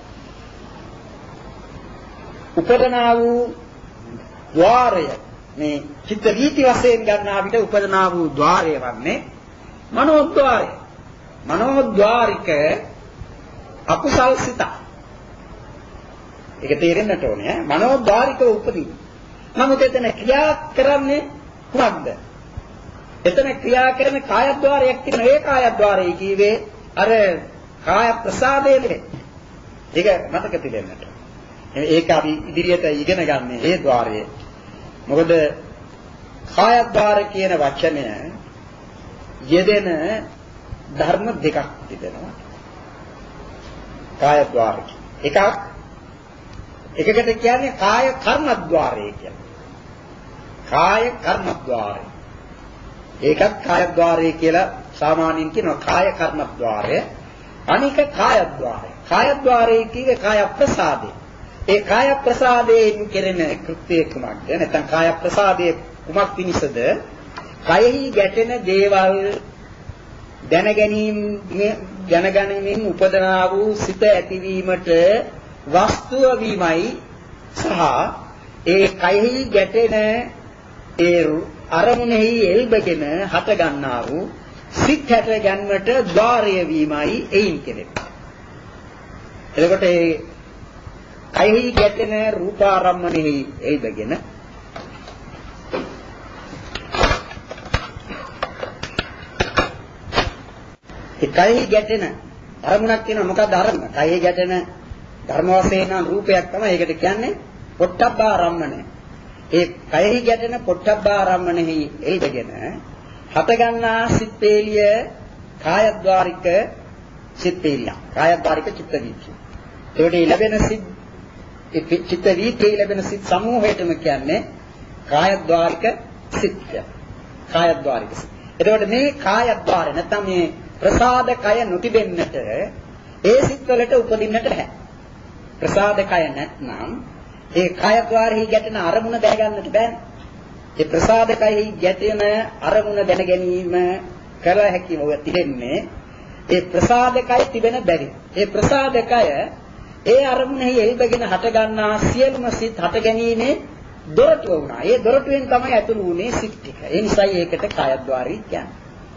උපදනා වූ ద్వාරය මේ චිත්ත වීති වශයෙන් ගන්නා විට උපදනා වූ ద్వාරය වන්නේ මනෝද්්වාරය. මනෝද්්වාරික අකුසල් සිත. ඒක තේරෙන්නට ඕනේ. මනෝද්්වාරික උපදී. නමුත් එතන ක්‍රියා කරන්නේ කුමක්ද? එතන ක්‍රියා කරන කායද්්වාරයක් තියෙන ඒ කායද්්වාරය කියවේ අර කාය ප්‍රසාදයේ. ඒක මතක තිබෙන්නට. ඒක අපි ඉදිරියට ඉගෙන ගන්න ඒ ద్వාරය. මොකද කායද්්වාර කියන වචනය යෙදෙන ධර්ම දෙකක් තිබෙනවා. කායද්්වාර එකක් එකකට කියන්නේ කාය කර්මද්්වාරය කියලා. කාය කර්මද්්වාරය. ඒකත් කායද්්වාරය කියලා සාමාන්‍යයෙන් කියනවා. කාය කර්මද්්වාරය. අනික කායද්්වාරය. කායද්්වාරයේ කියේ කාය ප්‍රසාදේ. ඒ කාය ප්‍රසාදයෙන් කෙරෙන කෘත්‍යය කුමක්ද? නැත්නම් කාය ප්‍රසාදයේ කුමක් පිණිසද? කයෙහි ගැටෙන දේවල් දැන ගැනීම දැනගැනීමෙන් උපදනා වූ සිත ඇතිවීමට වස්තුව වීමයි සහ ඒ කයෙහි ගැටෙන ඒ අරමුණෙහි එල්බගෙන හට ගන්නා වූ සිත් හැට ගැන්මට ద్వාරය වීමයි එයින් කෙරෙන්නේ. එතකොට ඒ කයෙහි ගැටෙන රූපාරම්මණෙහි එල්බගෙන ඒ කයෙහි ගැටෙන අරමුණක් කියනවා. මොකක්ද අරමුණ? කයෙහි ගැටෙන ධර්ම වශයෙන් නම් රූපයක් තමයි. ඒකට කියන්නේ පොට්ටබ්බාරම්මණය. ඒ කයෙහි ගැටෙන පොට්ටබ්බාරම්මණෙහි එල්බගෙන හත ගන්නා සිත් පේලිය කායද්්වාරික සිත් පේලිය. කායද්්වාරික චිත්ත වීතිය. ඒකට ලැබෙන සිත් ඒ චිත්ත වීතිය ලැබෙන සිත් සමූහයටම කියන්නේ කායද්්වාරික සිත්. කායද්්වාරික සිත්. එතකොට මේ කායද්්වාරය නැත්නම් මේ ප්‍රසාද කය නොතිබෙන්නට ඒ සිත් වලට උපදින්නට බෑ. ප්‍රසාද කය නැත්නම් ඒ කායද්්වාරෙහි ගැටෙන අරමුණ දැන ගන්නට බෑනේ. ඒ ප්‍රසාද කයෙහි ගැටෙන අරමුණ දැන ගැනීම කර හැකිව තිබෙන්නේ ඒ ප්‍රසාද කය තිබෙන බැරි. ඒ ප්‍රසාද කය ඒ අරමුණෙහි එල්බගෙන හට ගන්නා සියලුම සිත් හට ගැනීමේ දොරටුව වුණා. ඒ දොරටුවෙන් තමයි ඇතුළු වුණේ සිත් ටික. ඒ නිසායි ඒකට කායද්්වාරය කියන්නේ.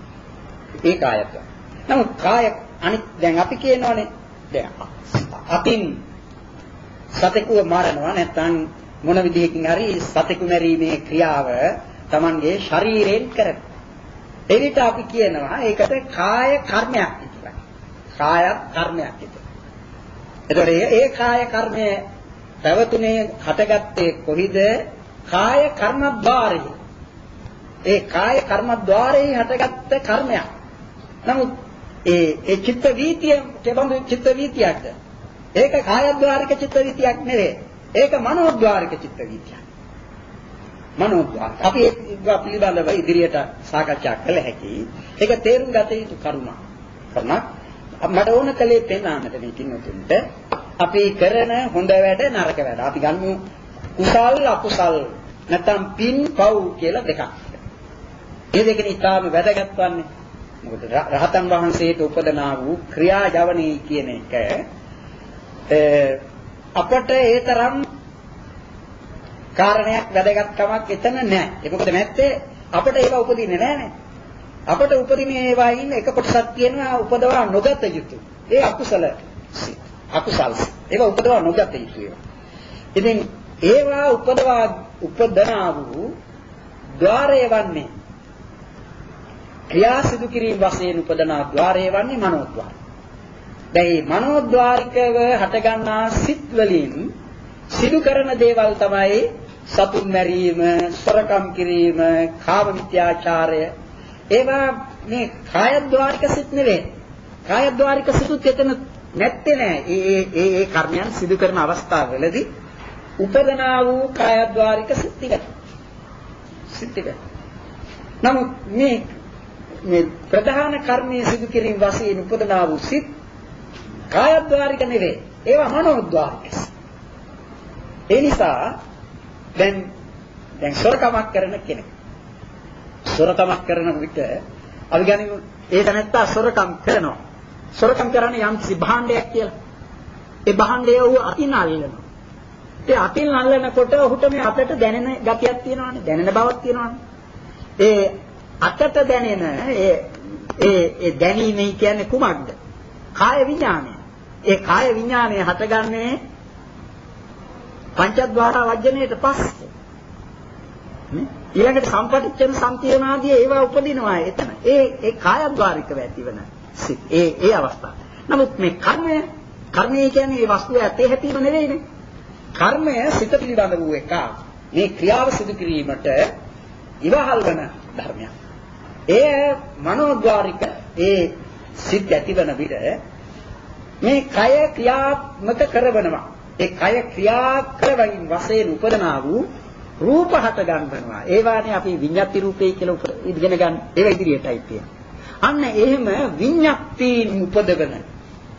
ඒ කායද්්වාරය. නමුත් කාය අනිත් දැන් අපි කියනවානේ දැන් අපින් සතෙකුව මරනවා නැත්නම් මොන විදිහකින් හරි සතෙකු මැරීමේ ක්‍රියාව Tamanගේ ශරීරයෙන් කරන. එවිට අපි කියනවා ඒකට කාය කර්මයක් කියලා. කාය කර්මයක් කියලා. එතකොට ඒ කාය කර්මය පැවතුනේ හටගත්තේ කොහිද? කාය කර්මද්්වාරයේ. ඒ කාය කර්මද්්වාරයේ හටගත්ත කර්මයක්. නමුත් ඒ ඒ චිත්ත වීතිය කෙබඳු චිත්ත වීතියක්ද? ඒක කායද්්වාරික චිත්ත වීතියක් නෙවෙයි. ඒක මනෝද්්වාරික චිත්ත වීතියක්. මනෝද්්වාරික. අපි ඒක පිළිබඳව ඉදිරියට සාකච්ඡා කළ හැකි. ඒක තේරුම් ගත යුතු කරුණක්. කරුණක් මට ඕන කලේ පෙන්වන්නට මේ කින්නතුන්ට අපි කරන හොඳ වැඩ නරක වැඩ. අපි ගන්නු කුසල් අකුසල් නැත්නම් පින් පව් කියලා දෙකක්. මේ දෙකෙන් ඊටාම වැදගත් වන්නේ මොකද රහතන් වහන්සේට උපදනා වූ ක්‍රියා ජවනී කියන එක අපට ඒ තරම් කාරණයක් වැදගත්කමක් එතන නැහැ. ඒක මොකද නැත්තේ අපට ඒවා උපදින්නේ නැහැනේ. අපට උපදින්නේ ඒවායින් එක කොටසක් කියනවා උපදවා නොගත යුතු. ඒ අකුසල අකුසල්. ඒවා උපදවා නොගත යුතු ඒවා. ඉතින් ඒවා උපදවා උපදනා වූ ద్వාරය වන්නේ ක්‍රියා සිදු කිරීම වශයෙන් උපදනා ద్వාරය වන්නේ මනෝද්වාරය. දැන් මේ මනෝද්වාරිකව හටගන්නා සිත් වලින් සිදු කරන දේවල් තමයි සතුන් මැරීම, සොරකම් කිරීම, කාම මිත්‍යාචාරය. ඒවා මේ කායද්්වාරික සිත් නෙවෙයි. කායද්්වාරික සිතුත් එතන නැත්තේ නෑ. ඒ ඒ ඒ කර්මයන් සිදු කරන අවස්ථාවවලදී උපදනා වූ කායද්්වාරික සිත් ටික. සිත් ටික. නමුත් මේ මේ ප්‍රධාන කර්මයේ සිදු කිරීම වශයෙන් උපදනා වූ සිත් කායද්්වාරික නෙවෙයි. ඒවා මනෝද්වාරික. ඒ නිසා දැන් දැන් සොරකමක් කරන කෙනෙක් සොරකමක් කරන විට අපි ගනිමු ඒ තැනත්තා සොරකම් කරනවා. සොරකම් කරන්නේ යම් කිසි භාණ්ඩයක් කියලා. ඒ භාණ්ඩය ඌ අතින් අල්ලනවා. ඒ අතින් අල්ලනකොට ඔහුට මේ අතට දැනෙන ගතියක් තියෙනවානේ. දැනෙන බවක් තියෙනවානේ. ඒ අතට දැනෙන ඒ ඒ ඒ දැනීමයි කියන්නේ කුමක්ද? කාය විඥානය. ඒ කාය විඥානය හටගන්නේ පංචද්වාර වජ්ජනයේට පස්සේ. නේ? ඊළඟට සම්පටිච්ඡන සම්තියනාදී ඒවා උපදිනවා එතන. ඒ ඒ කායද්වාරිකව ඇතිවන සිත්. ඒ ඒ අවස්ථාව. නමුත් මේ කර්මය කර්මය කියන්නේ මේ වස්තුව ඇතේ හැටීම නෙවෙයිනේ. කර්මය සිත පිළිබඳ වූ එක. මේ ක්‍රියාව සිදු කිරීමට ඉවහල් වන ධර්මයක්. ඒ මනෝද්වාරික ඒ සිත් ඇතිවන විට මේ කය ක්‍රියාත්මක කරවනවා. ඒ කය ක්‍රියා කරවමින් වශයෙන් උපදනා වූ රූප හට ගන්නවා. ඒවානේ අපි විඤ්ඤාති රූපේ කියලා ඉගෙන ගන්න. ඒවා ඉදිරියටයි තියෙන්නේ. අන්න එහෙම විඤ්ඤාතින් උපදවන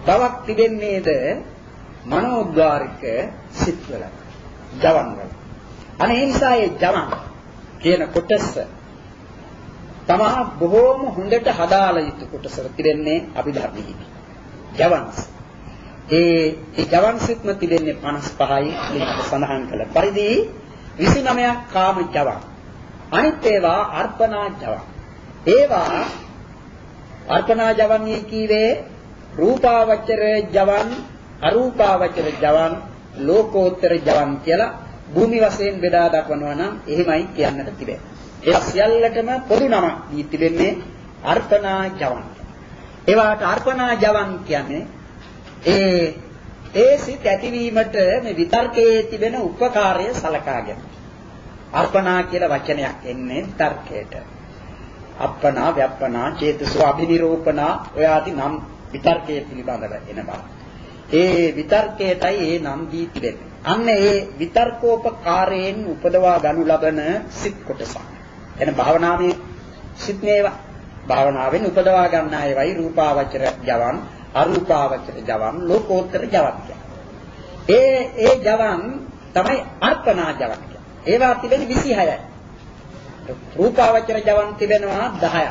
බවක් තිබෙන්නේද මනෝද්වාරික සිත්වල ජවන් වල. අනේ ඒ නිසා ඒ ජවන් කියන කොටස තමා බොහෝම හොඳට හදාලා යුතු කොටස තිබෙන්නේ අභිධර්මයේ. ජවන්ස්. ඒ ඒ ජවන්ස්ත්ම තිබෙන්නේ පනස් පහයි ලිඛිත සඳහන් කළ පරිදි විසිනමයක් කාම ජවන්. අනිත් ඒවා අර්පණා ජවන්. ඒවා අර්පණා ජවන් කීවේ රූපාවචර ජවන්, අරූපාවචර ජවන්, ලෝකෝත්තර ජවන් කියලා භූමි වශයෙන් බෙදා දක්වනවා නම් එහෙමයි කියන්නට තිබෙන්නේ. ඒ සියල්ලටම පොදු නම දී තිබෙන්නේ අර්පණා ජවන්. ඒවාට අර්පණා ජවන් කියන්නේ ඒ ඒ සිත් ඇතිවීමට මේ විතර්කයේ තිබෙන උපකාරය සලකාගෙන. අර්පණා කියලා වචනයක් එන්නේ තර්කයට. අප්පනා, ව්‍යප්පනා, චේතසෝ, අභිනිරූපනා ඔය ආදී නම් විතර්කයේ පිළිබඳව එනවා. ඒ විතර්කයටයි ඒ නම් දී තිබෙන්නේ. අන්න ඒ විතර්කෝපකාරයෙන් උපදවා ගනු ලබන සිත් කොටසක්. එන භාවනාවේ සිත් නේවා. භාවනාවෙන් උපදවා ගන්න ඒවයි රූපාවචර ජවන්, අරූපාවචර ජවන්, ලෝකෝත්තර ජවන් කියන්නේ. ඒ ඒ ජවන් තමයි අර්පණා ජවන් කියන්නේ. ඒවා තිබෙන්නේ විසිහයයි. රූපාවචර ජවන් තිබෙනවා දහයක්.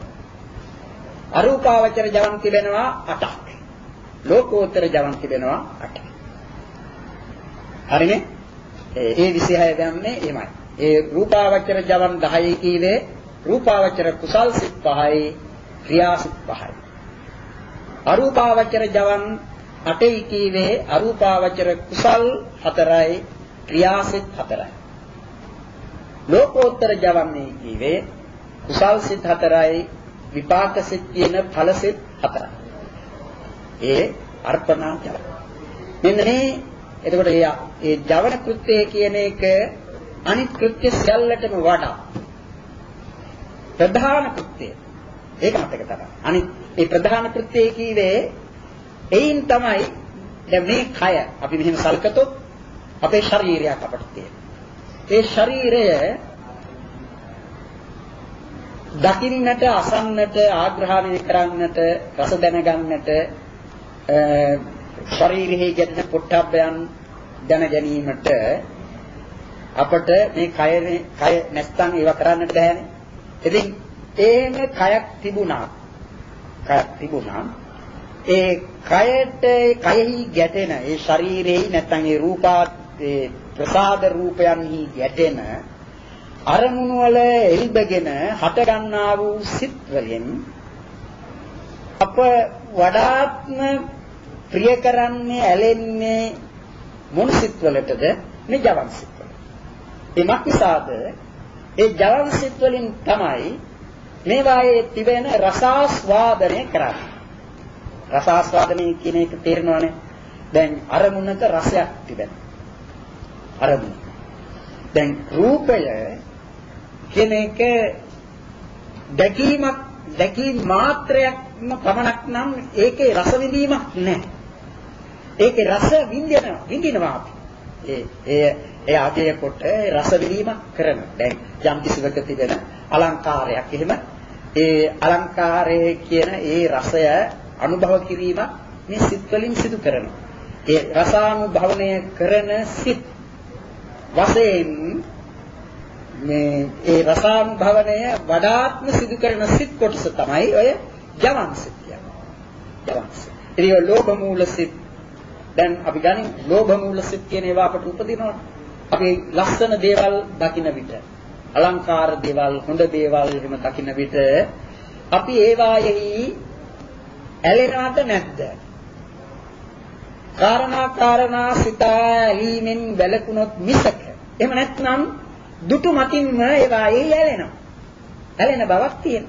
අරූපාවචර ජවන් තිබෙනවා අටක්. ලෝකෝත්තර ජවන් තිබෙනවා අටක්. හරිනේ? ඒ විසිහය ගන්නේ එහෙමයි. ඒ රූපාවචර ජවන් දහයයි කීවේ රූපාවචර කුසල් සිත් පහයි, ක්‍රියා සිත් පහයි. අරූපාවචර ජවන් අටයි කීවේ අරූපාවචර කුසල් හතරයි, ක්‍රියා සිත් හතරයි. ලෝකෝත්තර ජවන් කීවේ කුසල් සිත් හතරයි, විපාක සිත් කියන ඵල සිත් හතරයි. ඒ අර්පණා ජවන්. මෙන්න මේ එතකොට ඒ ඒ ජවන කෘත්‍යය කියන එක අනිත් කෘත්‍ය සියල්ලටම වඩා ප්‍රධාන කෘත්‍යය. ඒක මතක තබන්න. අනිත් ඒ ප්‍රධාන කෘත්‍යය කීවේ එයින් තමයි දැන් මේ කය අපි මෙහෙම සල්කතොත් අපේ ශරීරයක් අපට තියෙනවා. ඒ ශරීරය දකින්නට, අසන්නට, ආග්‍රහණය කරන්නට, රස දැනගන්නට, ශරීරයේ ගැටෙන පොට්ටබ්බයන් දැන ගැනීමට අපට මේ කය කය නැස්තන් ඒවා කරන්නට බෑනේ. ඉතින් එහෙම කයක් තිබුණා. කයක් තිබුණා. ඒ කයට කයෙහි ගැටෙන ඒ ශරීරයේ නැත්නම් ඒ රූපා ඒ ප්‍රසාද රූපයන්හි ගැටෙන අරමුණු වල එල්බගෙන හට ගන්නා වූ සිත් වලින් අප වඩාත්ම ප්‍රිය කරන්නේ ඇලෙන්නේ මොන සිත් වලටද? මේ ජවන් සිත් වලට. ඒ මක්නිසාද ඒ ජවන් සිත් වලින් තමයි මේවායේ තිබෙන රසාස්වාදනය කරන්නේ. රසාස්වාදනය කියන එක තේරෙනවනේ. දැන් අරමුණක රසයක් තිබෙනවා. අරමුණ. දැන් රූපය කියන එක දැකීමක් දැකීම මාත්‍රයක්ම පමණක් නම් ඒකේ රස විඳීමක් නැහැ. ඒකේ රස විඳිනවා විඳිනවා අපි. ඒ ඒ ඒ ආදී කොට රස විඳීමක් කරන. දැන් යම් කිසිවක තිබෙන අලංකාරයක් එහෙම ඒ අලංකාරයේ කියන ඒ රසය අනුභව කිරීම මේ සිත් වලින් සිදු කරනවා. ඒ රසානුභවණය කරන සිත් වශයෙන් මේ ඒ රසානුභවණය වඩාත්ම සිදු කරන සිත් කොටස තමයි ඔය ජවන් සිත් කියන්නේ. ජවන් සිත්. ඒ ලෝභ මූල සිත්. දැන් අපි ගන්නේ ලෝභ මූල සිත් කියන ඒවා අපට උපදිනවා. අපි ලස්සන දේවල් දකින්න විට, අලංකාර දේවල්, හොඳ දේවල් එහෙම දකින්න විට අපි ඒවායෙහි ඇලෙනවද නැද්ද? කාරණා කාරණා සිතා ඇලීමෙන් වැළකුණොත් මිසක එහෙම නැත්නම් දුටු මතින්ම ඒවායෙහි ඇලෙනවා. ඇලෙන බවක් තියෙනවා.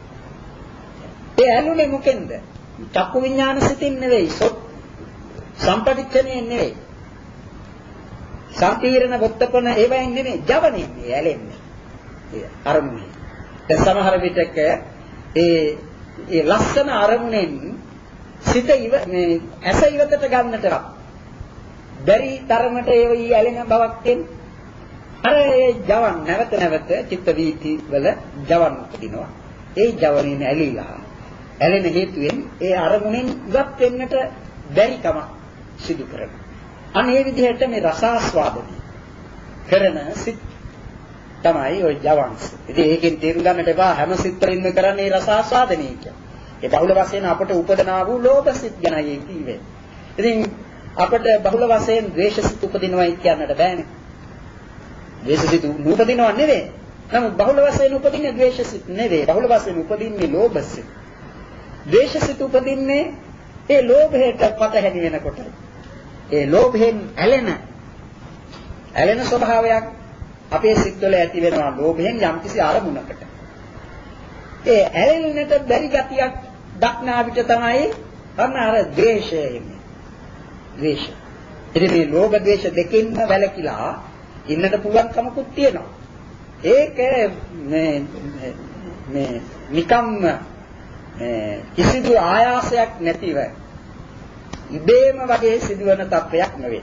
ඒ ඇලුනේ මොකෙන්ද? චක්කු විඥාන සිතින් නෙවෙයි, සම්පටිච්ඡනේ නෙවෙයි. සම්පීර්ණ වොත්තපන ඒවයින් නෙවෙයි, ජවනේ මේ ඇලෙන්නේ. ඒ අරමුණේ. දැන් සමහර විටක ඒ ඒ ලස්සන අරමුණෙන් සිත ඉව මේ ඇස ඉවතට ගන්නටවත් බැරි තරමට ඒ ඇලෙන බවක් තියෙනවා. අර ඒ ජවන් නැවත නැවත චිත්ත වීති වල ජවන් උපදිනවා. ඒ ජවනේ ඇලිලා ඇලෙන හේතුවෙන් ඒ අරමුණෙන් ඉවත් වෙන්නට බැරිකම සිදු කරනවා. අන්න ඒ විදිහට මේ රසාස්වාදනය කරන සිත් තමයි ওই ජවන්ස්. ඉතින් ඒකෙන් තේරුම් ගන්නට එපා හැම සිත් වලින්ම කරන්නේ රසාස්වාදනය කියලා. ඒ බහුල වශයෙන් අපට උපදනා වූ ලෝභ සිත් ගැනයි කිව්වේ. ඉතින් අපට බහුල වශයෙන් ද්වේෂ සිත් උපදිනවයි කියන්නට බෑනේ. ද්වේෂ සිත් උපදිනව නෙවෙයි. නමුත් බහුල වශයෙන් උපදින්නේ ද්වේෂ සිත් නෙවෙයි. බහුල වශයෙන් උපදින්නේ ලෝභ සිත්. ද්වේෂ සිත් උපදින්නේ ඒ ලෝභයට පතහැනි වෙනකොට. ඒ ලෝභයෙන් ඇලෙන ඇලෙන ස්වභාවයක් අපේ සිත්වල ඇති වෙනවා ලෝභයෙන් යම්කිසි අරමුණකට. ඒ ඇලෙන්නට බැරි ගතියක් දක්නා විට තමයි අන්න අර ද්වේෂය එන්නේ. ද්වේෂ. ඉතින් මේ ලෝභ ද්වේෂ දෙකෙන්ම වැළකීලා ඉන්නට පුළුවන් කමකුත් තියෙනවා. ඒක මේ මේ නිකම්ම මේ කිසිදු ආයාසයක් නැතිව ඉබේම වගේ සිදුවන තත්වයක් නෙවෙයි.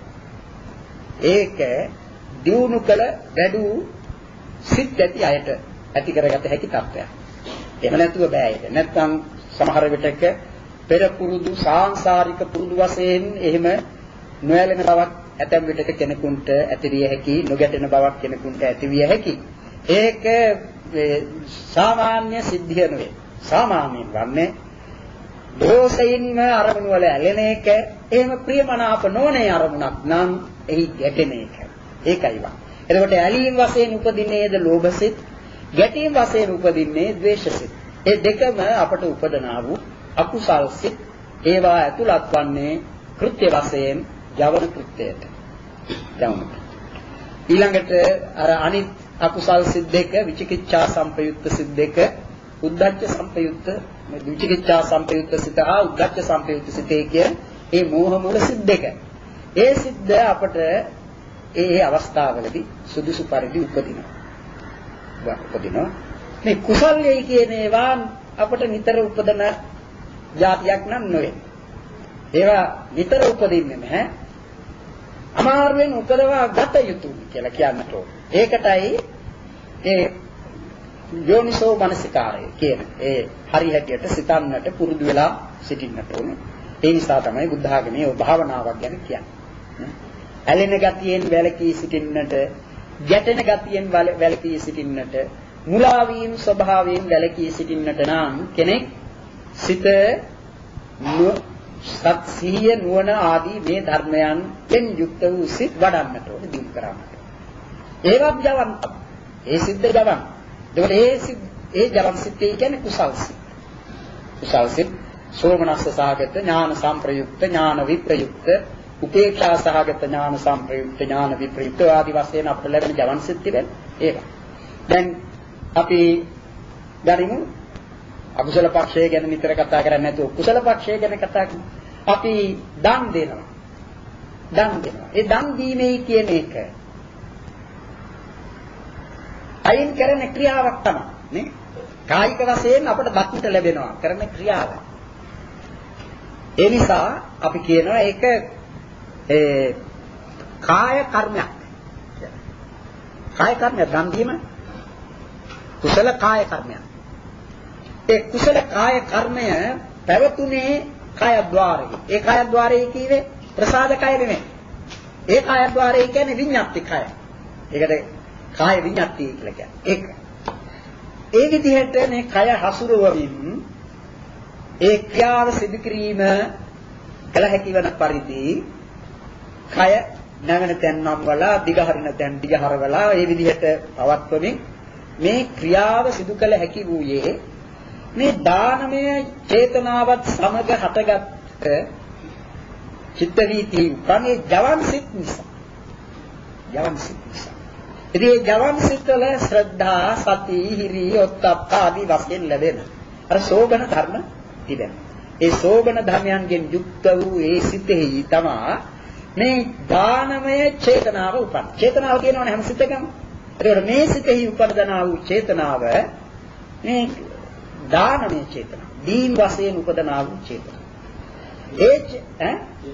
ඒක දියුණු කළ වැඩි සිත් ඇති අයට ඇති කරගත හැකි තත්වයක්. එහෙම නැතුව බෑ ඒක. නැත්නම් සමහර විටක පෙර පුරුදු සාංශාරික පුරුදු වශයෙන් එහෙම නොයැලෙන බවක් ඇතැම් විටක කෙනෙකුට ඇතිවිය හැකි, නොගැටෙන බවක් කෙනෙකුට ඇතිවිය හැකි. ඒක සාමාන්‍ය සිද්ධිය නෙවෙයි. සාමාන්‍යයෙන් වන්නේ දෝෂයින්ම අරමුණු වල ඇලෙන එක එහෙම ප්‍රියමනාප නොවනේ අරමුණක් නම් එහි ගැටෙන එක. ඒකයි වා. එතකොට ඇලීම් වශයෙන් උපදින්නේද ලෝභසිත, ගැටීම් වශයෙන් උපදින්නේ ද්වේෂසිත. ඒ දෙකම අපට උපදනා වූ අකුසල් සිත්. ඒවා ඇතුළත් වන්නේ කෘත්‍ය වශයෙන් යවන කෘත්‍යයට. යවන. ඊළඟට අර අනිත් අකුසල් සිත් දෙක විචිකිච්ඡා සම්පයුක්ත සිත් දෙක උද්ධච්ච සම්පයුක්ත මේ විචිකිච්ඡා සම්පයුක්ත සිත හා උද්ධච්ච සම්පයුක්ත සිතේ කිය ඒ මෝහ මූල සිත් දෙක. ඒ සිත් අපට ඒ ඒ අවස්ථාවලදී සුදුසු පරිදි උපදිනවා. උපදිනවා. මේ කුසල්යයි කියන ඒවා අපට නිතර උපදන જાතියක් නම් නෙවෙයි. ඒවා නිතර උපදින්නේ නැහැ. අමාරුවෙන් උපදවා ගත යුතුයි කියලා කියන්නට ඕන. ඒකටයි ඒ යෝනිසෝ මනසිකාරය කියන ඒ හරි හැටියට සිතන්නට පුරුදු වෙලා සිටින්නට ඕනේ. ඒ නිසා තමයි බුද්ධ ආගමේ ඔය භාවනාවක් ගැන කියන්නේ. ඇලෙන ගතියෙන් වැළකී සිටින්නට, ගැටෙන ගතියෙන් වැළකී සිටින්නට, මුලා වීම ස්වභාවයෙන් වැළකී සිටින්නට නම් කෙනෙක් සිත සත් සිහිය නුවණ ආදී මේ ධර්මයන්ෙන් යුක්ත වූ සිත් වඩන්නට ඕනේ, දිනු කරන්නට. ඒවත් ජවන්. ඒ සිද්ද ජවන්. ඒකට ඒ සිත් ඒ ජවන් සිත්තේ කියන්නේ කුසල් සිත්. කුසල් සිත් සෝමනස්ස සහගත ඥාන සම්ප්‍රයුක්ත ඥාන විප්‍රයුක්ත උපේක්ෂා සහගත ඥාන සම්ප්‍රයුක්ත ඥාන විප්‍රයුක්ත ආදී වශයෙන් අපට ලැබෙන ජවන් සිත් තිබෙන ඒක. දැන් අපි ගනිමු අකුසල පක්ෂය ගැන නිතර කතා කරන්නේ නැතුව කුසල පක්ෂය ගැන කතා කරමු. අපි දන් දෙනවා. දන් දෙනවා. ඒ දන් දීමේ කියන එක අයින් කරන ක්‍රියාවක් තමයි නේ. කායික වශයෙන් අපට දක්නට ලැබෙනවා කරන ක්‍රියාව. ඒ නිසා අපි කියනවා ඒක ඒ කාය කර්මයක්. කාය කර්මයක් දන් දීම කුසල කාය කර්මයක්. ඒ කුසල කාය කර්මය පැවතුනේ කායද්්වාරයේ. ඒ කායද්්වාරයේ කියවේ ප්‍රසාද කය නෙමෙයි. ඒ කායද්්වාරයේ කියන්නේ විඤ්ඤාති කය. ඒකට කාය විඤ්ඤාති කියලා කියන්නේ. ඒක. ඒ විදිහට මේ කය හසුරුවමින් ඒ ක්‍රියාව සිදු කිරීම කළ හැකි වන පරිදි කය නැගෙන තැන් නම් වල දිගහරින තැන් දිගහරවලා ඒ විදිහට පවත්වමින් මේ ක්‍රියාව සිදු කළ හැකි වූයේ මේ දානමය චේතනාවත් සමග හටගත් චිත්ත වීති උපන්නේ ජවන් සිත් නිසා. ජවන් සිත් නිසා. ඉතින් මේ ජවන් සිත්වල ශ්‍රද්ධා, සති, හිරි, ඔත්තප්ප ආදී වශයෙන් ලැබෙන අර සෝබන ධර්ම තිබෙනවා. ඒ සෝබන ධර්මයන්ගෙන් යුක්ත වූ ඒ සිතෙහි තමා මේ දානමය චේතනාව උපන්. චේතනාව කියනවනේ හැම සිතකම. ඒකෝර මේ සිතෙහි උපදනා වූ චේතනාව මේ දානමය චේතනාව. දීන් වශයෙන් උපදනා වූ චේතනාව. ඒ ඈ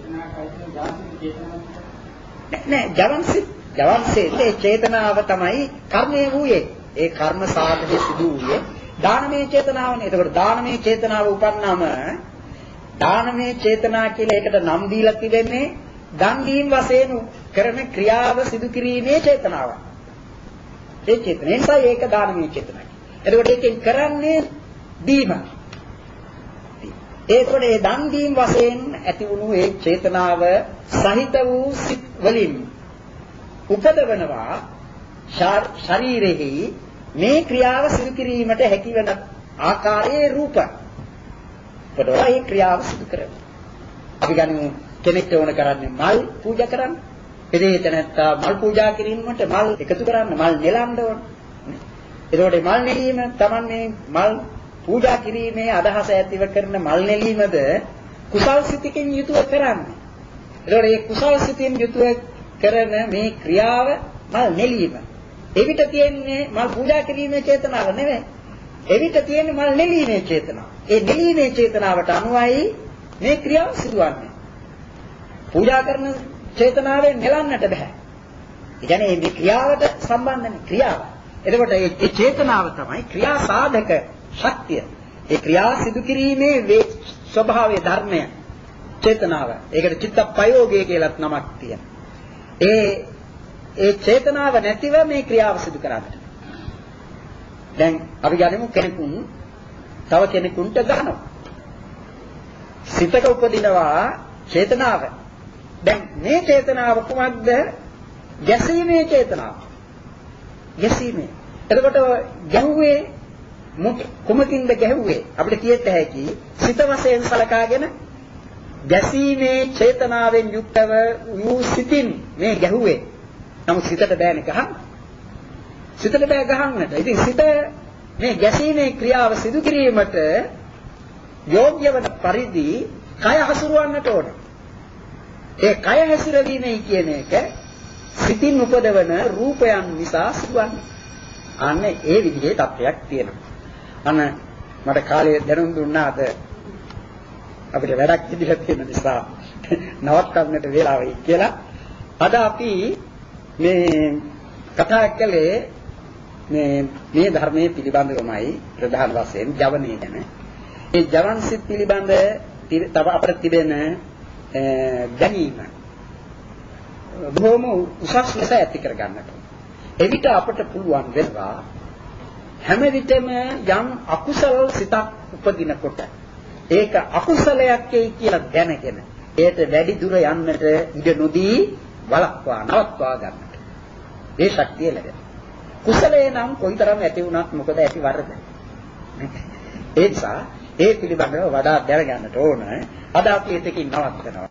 නෑ ජවන් සිත් ජවන් සිත් ඒ චේතනාව තමයි කර්මයේ වූයේ. ඒ කර්ම සාධකයේ සිදු වූයේ දානමය චේතනාවනේ. එතකොට දානමය චේතනාව උපන්නම දානමය චේතනා කියලා ඒකට නම් දීලා තිබෙන්නේ දන් දීම් වශයෙන් කරන ක්‍රියාව සිදු කිරීමේ චේතනාවක්. ඒ චේතන නිසා ඒක දානමය චේතනයි. එතකොට ඒකෙන් කරන්නේ දීම. ඒකෝට ඒ දන් දීම් වශයෙන් ඇති වුණු ඒ චේතනාව සහිත වූ සිත් වලින් උපදවනවා ශරීරෙහි මේ ක්‍රියාව සිදු කිරීමට හැකි වෙන ආකාරයේ රූප. පොඩ්ඩක් ඒ ක්‍රියාව සිදු කරනවා. අපි ගනිමු කෙනෙක්ට ඕන කරන්නේ මල් පූජා කරන්න. එදේට නැත්තා මල් පූජා කිරීමට මල් එකතු කරන්න මල් නෙලන්න ඕන. එතකොට මල් නෙලීම තමන්නේ මල් පූජා කිරීමේ අදහස ඇතිව කරන මල් නෙලීමද කුසල් සිතකින් යුතුව කරන්නේ. එතකොට මේ කුසල් සිතින් යුතුව කරන මේ ක්‍රියාව මල් නෙලීම. එවිට තියෙන්නේ මල් පූජා කිරීමේ චේතනාව නෙවෙයි. එවිට තියෙන්නේ මල් නෙලීමේ චේතනාව. ඒ නෙලීමේ චේතනාවට අනුවයි මේ ක්‍රියාව සිදුවන්නේ. පූජා කරන චේතනාවෙන් නෙලන්නට බෑ. ඒ කියන්නේ මේ ක්‍රියාවට සම්බන්ධ ක්‍රියාව. එතකොට මේ චේතනාව තමයි ක්‍රියා සාධක ශක්තිය. ඒ ක්‍රියා සිදු කිරීමේ ස්වභාවයේ ධර්මය චේතනාව. ඒකට චිත්ත ප්‍රයෝගය කියලාත් නමක් තියෙනවා. ඒ ඒ චේතනාව නැතිව මේ ක්‍රියාව සිදු කරන්නේ. දැන් අපි ගනිමු කෙනෙකුන් තව කෙනෙකුන්ට ගන්නවා. සිතක උපදිනවා චේතනාව. දැන් මේ චේතනාව කොහොමද? ගැසීමේ චේතනාව. ගැසීමේ. එතකොට ගැහුවේ කොමකින්ද ගැහුවේ? අපිට කියන්න හැකි සිත වශයෙන් සලකාගෙන ගැසීමේ චේතනාවෙන් යුක්තව වූ සිතින් මේ ගැහුවේ. නමුත් සිතට බෑනේ ගහන්න. සිතට බෑ ගහන්නට. ඉතින් සිත මේ ගැසීමේ ක්‍රියාව සිදු කිරීමට යෝග්‍ය වන පරිදි කය හසුරවන්නට ඕන. ඒ කය හැසිරවීමයි කියන එක සිතින් උපදවන රූපයන් නිසා සිදුවන්නේ. අන්න ඒ විදිහේ තත්ත්වයක් තියෙනවා. අන්න මට කාලය දැනුම් දුන්නා අද අපිට වැඩක් ඉදිරියට තියෙන නිසා නවත්තන්නට වෙලාවයි කියලා. අද අපි මේ කතා කළේ මේ මේ ධර්මයේ පිළිබඳවමයි ප්‍රධාන වශයෙන් ජවනයේ ගැන. ඒ ජවන් සිත් පිළිබඳ තව අපිට තිබෙන දැනීම බොහොම උසස් ලෙස ඇති කර ගන්නට. එවිට අපට පුළුවන් වෙනවා හැම විටම යම් අකුසල සිතක් උපදිනකොට ඒක අකුසලයක් කියලා දැනගෙන ඒට වැඩි දුර යන්නට ඉඩ නොදී වළක්වා නවත්වා ගන්නට. ඒ ශක්තිය ලැබෙනවා. කුසලේ නම් කොයිතරම් ඇති වුණත් මොකද ඇති වරද? ඒ නිසා ඒ පිළිබඳව වඩා දැනගන්නට ඕන. අද අපි ඒකකින් නවත්තනවා.